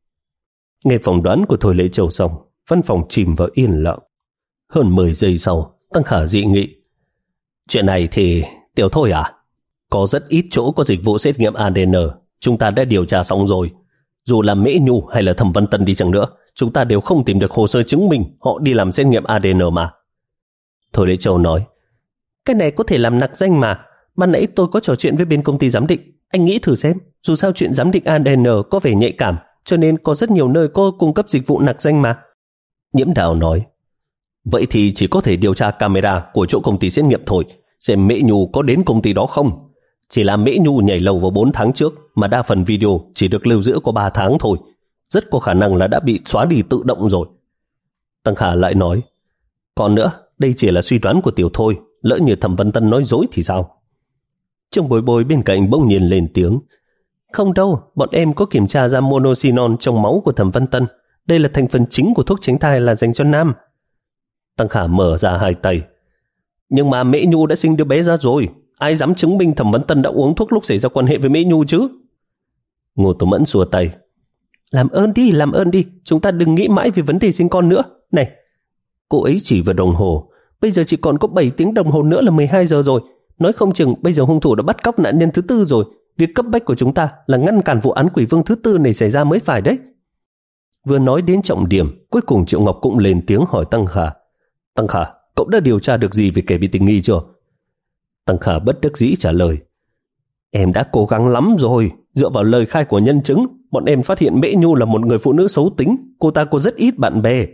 Speaker 1: Nghe phỏng đoán của Thôi Lệ Châu xong, văn phòng chìm vào yên lặng. Hơn mười giây sau, Tăng Khả dị nghị. Chuyện này thì Tiểu Thôi à? Có rất ít chỗ có dịch vụ xét nghiệm a đê en, chúng ta đã điều tra xong rồi. Dù là Mễ Nhu hay là Thẩm Văn Tân đi chăng nữa, chúng ta đều không tìm được hồ sơ chứng minh họ đi làm xét nghiệm a đê en mà. Thôi Lệ Châu nói. Cái này có thể làm nặc danh mà. Ban nãy tôi có trò chuyện với bên công ty giám định. Anh nghĩ thử xem, dù sao chuyện giám định a đê en có vẻ nhạy cảm, cho nên có rất nhiều nơi có cung cấp dịch vụ nặc danh mà. Nhiễm Đào nói. Vậy thì chỉ có thể điều tra camera của chỗ công ty xét nghiệm thôi, xem Mễ Nhu có đến công ty đó không. Chỉ là Mễ Nhu nhảy lầu vào bốn tháng trước, mà đa phần video chỉ được lưu giữ có ba tháng thôi. Rất có khả năng là đã bị xóa đi tự động rồi. Tăng Khả lại nói. Còn nữa, đây chỉ là suy đoán của Tiểu Thôi, lỡ như Thẩm Văn Tân nói dối thì sao? Trương Bồi Bồi bên cạnh bỗng nhiên lên tiếng. Không đâu, bọn em có kiểm tra ra monoxinol trong máu của Thẩm Văn Tân. Đây là thành phần chính của thuốc tránh thai là dành cho nam. Tăng Khả mở ra hai tay. Nhưng mà Mễ Nhu đã sinh đứa bé ra rồi, ai dám chứng minh Thẩm Văn Tân đã uống thuốc lúc xảy ra quan hệ với Mễ Nhu chứ? Ngô Tú Mẫn xua tay. Làm ơn đi, làm ơn đi, chúng ta đừng nghĩ mãi về vấn đề sinh con nữa. Này, cô ấy chỉ vào đồng hồ. Bây giờ chỉ còn có bảy tiếng đồng hồ nữa là mười hai giờ rồi. Nói không chừng bây giờ hung thủ đã bắt cóc nạn nhân thứ tư rồi. Việc cấp bách của chúng ta là ngăn cản vụ án quỷ vương thứ tư này xảy ra mới phải đấy. Vừa nói đến trọng điểm, cuối cùng Triệu Ngọc cũng lên tiếng hỏi Tăng Khả. Tăng Khả, cậu đã điều tra được gì về kẻ bị tình nghi chưa? Tăng Khả bất đắc dĩ trả lời. Em đã cố gắng lắm rồi. Dựa vào lời khai của nhân chứng, bọn em phát hiện Mễ Nhu là một người phụ nữ xấu tính. Cô ta có rất ít bạn bè.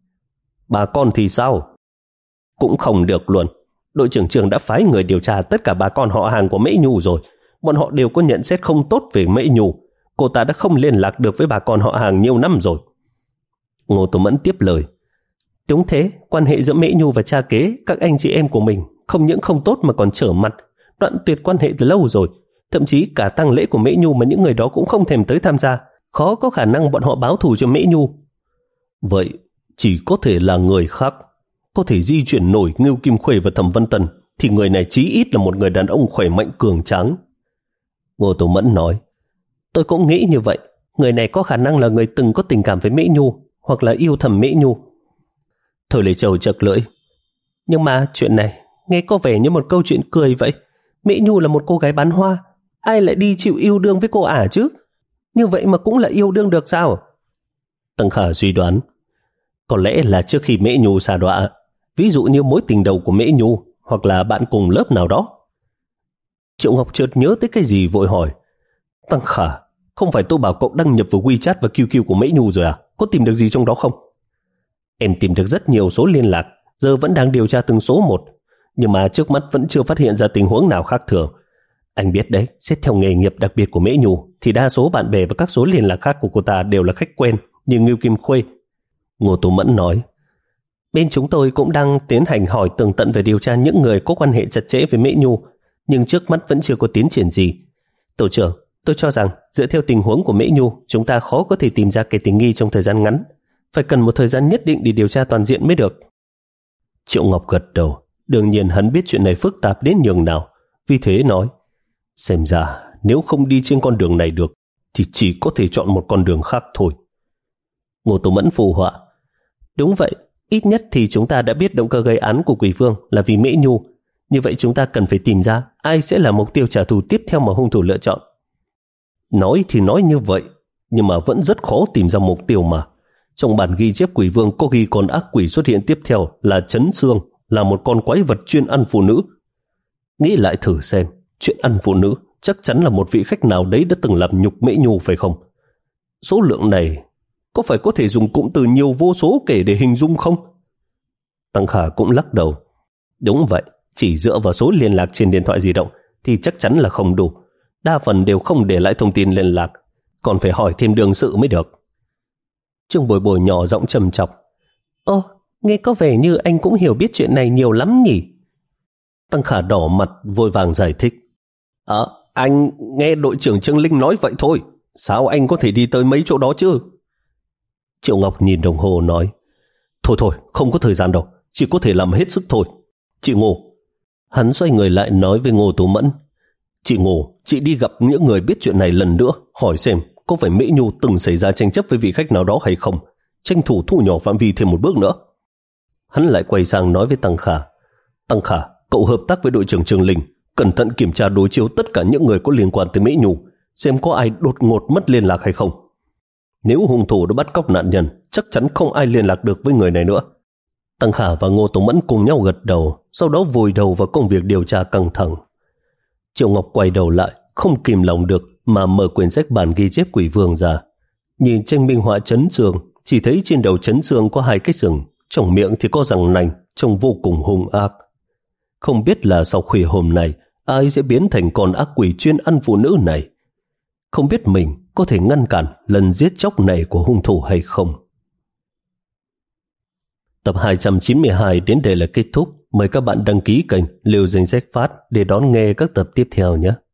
Speaker 1: Bà con thì sao? Cũng không được luôn. Đội trưởng Trường đã phái người điều tra tất cả bà con họ hàng của Mễ Nhu rồi.
Speaker 2: bọn họ đều có nhận xét không tốt về Mễ Nhu. Cô ta đã không liên lạc được với bà con họ hàng nhiều năm rồi.
Speaker 1: Ngô Tố Mẫn tiếp lời.
Speaker 2: Đúng thế, quan hệ giữa Mễ Nhu và cha kế, các anh chị em của mình, không những không tốt mà còn trở mặt, đoạn tuyệt quan hệ từ lâu rồi. Thậm chí cả tang lễ của Mễ Nhu mà những người đó cũng không thèm tới tham gia. Khó có khả năng bọn họ báo thù cho Mễ Nhu.
Speaker 1: Vậy chỉ có thể là người khác. Có thể di chuyển nổi Ngưu Kim Khuê và Thẩm Văn Tần thì người này chí ít là một người đàn ông khỏe mạnh cường tráng.
Speaker 2: Ngô Tố Mẫn nói. Tôi cũng nghĩ như vậy. Người này có khả năng là người từng có tình cảm với Mễ Nhu, hoặc là yêu thầm Mễ Nhu.
Speaker 1: Thôi Lê Châu chật lưỡi.
Speaker 2: Nhưng mà chuyện này nghe có vẻ như một câu chuyện cười vậy. Mễ Nhu là một cô gái bán hoa, ai lại đi chịu yêu đương với cô ả chứ? Như vậy mà cũng là yêu đương được sao?
Speaker 1: Tăng Khả suy đoán. Có lẽ là trước khi Mễ Nhu sa đọa, ví dụ như mối tình đầu của Mễ Nhu, hoặc là bạn cùng lớp nào đó.
Speaker 2: Triệu Ngọc chợt nhớ tới cái gì vội hỏi.
Speaker 1: Tăng Khả, không phải tôi bảo cậu đăng nhập vào WeChat và quy quy của Mễ Nhu rồi à? Có tìm được gì trong đó không?
Speaker 2: Em tìm được rất nhiều số liên lạc, giờ vẫn đang điều tra từng số một, nhưng mà trước mắt vẫn chưa phát hiện ra tình huống nào khác thường. Anh biết đấy, xét theo nghề nghiệp đặc biệt của Mễ Nhu thì đa số bạn bè và các số liên lạc khác của cô ta đều là khách quen như Ngưu Kim Khuê.
Speaker 1: Ngô Tố Mẫn nói.
Speaker 2: Bên chúng tôi cũng đang tiến hành hỏi tường tận về điều tra những người có quan hệ chặt chẽ với Mễ Nhu, nhưng trước mắt vẫn chưa có tiến triển gì. Tổ trưởng, tôi cho rằng dựa theo tình huống của Mễ Nhu, chúng ta khó có thể tìm ra kẻ tình nghi trong thời gian ngắn. Phải cần một thời gian nhất định để điều tra toàn diện mới được.
Speaker 1: Triệu Ngọc gật đầu. Đương nhiên hắn biết chuyện này phức tạp đến nhường nào, vì thế nói, xem ra nếu không đi trên con đường này được thì chỉ có thể chọn một con đường khác thôi.
Speaker 2: Ngô Tố Mẫn phụ họa. Đúng vậy, ít nhất thì chúng ta đã biết động cơ gây án của Quỷ Vương là vì Mễ Nhu. Như vậy chúng ta cần phải tìm ra ai sẽ là mục tiêu trả thù tiếp theo mà hung thủ lựa chọn.
Speaker 1: Nói thì nói như vậy, nhưng mà vẫn rất khó tìm ra mục tiêu mà. Trong bản ghi chép Quỷ Vương có ghi con ác quỷ xuất hiện tiếp theo là Trấn Sương, là một con quái vật chuyên ăn phụ nữ. Nghĩ lại thử xem, chuyện ăn phụ nữ chắc chắn là một vị khách nào đấy đã từng làm nhục Mễ Nhu phải không? Số lượng này có phải có thể dùng cụm từ nhiều vô số kể để hình dung không?
Speaker 2: Tăng Khả cũng lắc đầu. Đúng vậy, chỉ dựa vào số liên lạc trên điện thoại di động thì chắc chắn là không đủ. Đa phần đều không để lại thông tin liên lạc, còn phải hỏi thêm đương sự mới được.
Speaker 1: Trương Bồi Bồi nhỏ giọng trầm trọc.
Speaker 2: Ồ, nghe có vẻ như anh cũng hiểu biết chuyện này nhiều lắm nhỉ?
Speaker 1: Tăng Khả đỏ mặt vội vàng giải thích. Ờ, à, anh nghe đội trưởng Trương Linh nói vậy thôi. Sao anh có thể đi tới mấy chỗ đó chứ? Triệu Ngọc nhìn đồng hồ nói. Thôi thôi, không có thời gian đâu. Chỉ có thể làm hết sức thôi. Chị Ngô. Hắn xoay người lại nói với Ngô Tố Mẫn. Chị Ngô, chị đi gặp những người biết chuyện này lần nữa, hỏi xem có phải Mễ Nhu từng xảy ra tranh chấp với vị khách nào đó hay không, tranh thủ thu nhỏ phạm vi thêm một bước nữa. Hắn lại quay sang nói với Tăng Khả. Tăng Khả, cậu hợp tác với đội trưởng Trương Linh, cẩn thận kiểm tra đối chiếu tất cả những người có liên quan tới Mễ Nhu, xem có ai đột ngột mất liên lạc hay không. Nếu hung thủ đã bắt cóc nạn nhân, chắc chắn không ai liên lạc được với người này nữa. Tăng Khả và Ngô Tố Mẫn cùng nhau gật đầu, sau đó vùi đầu vào công việc điều tra căng thẳng. Triệu Ngọc quay đầu lại, không kìm lòng được mà mở quyển sách bản ghi chép Quỷ Vương ra. Nhìn tranh minh họa Trấn Sương, chỉ thấy trên đầu Trấn Sương có hai cái sừng, trong miệng thì có răng nanh, trông vô cùng hung ác. Không biết là sau khuya hôm nay, ai sẽ biến thành con ác quỷ chuyên ăn phụ nữ này. Không biết mình có thể ngăn cản lần giết chóc này của hung thủ hay không. Tập hai trăm chín mươi hai đến đây là kết thúc. Mời các bạn đăng ký kênh Liêu Danh Sách Phát để đón nghe các tập tiếp theo nhé.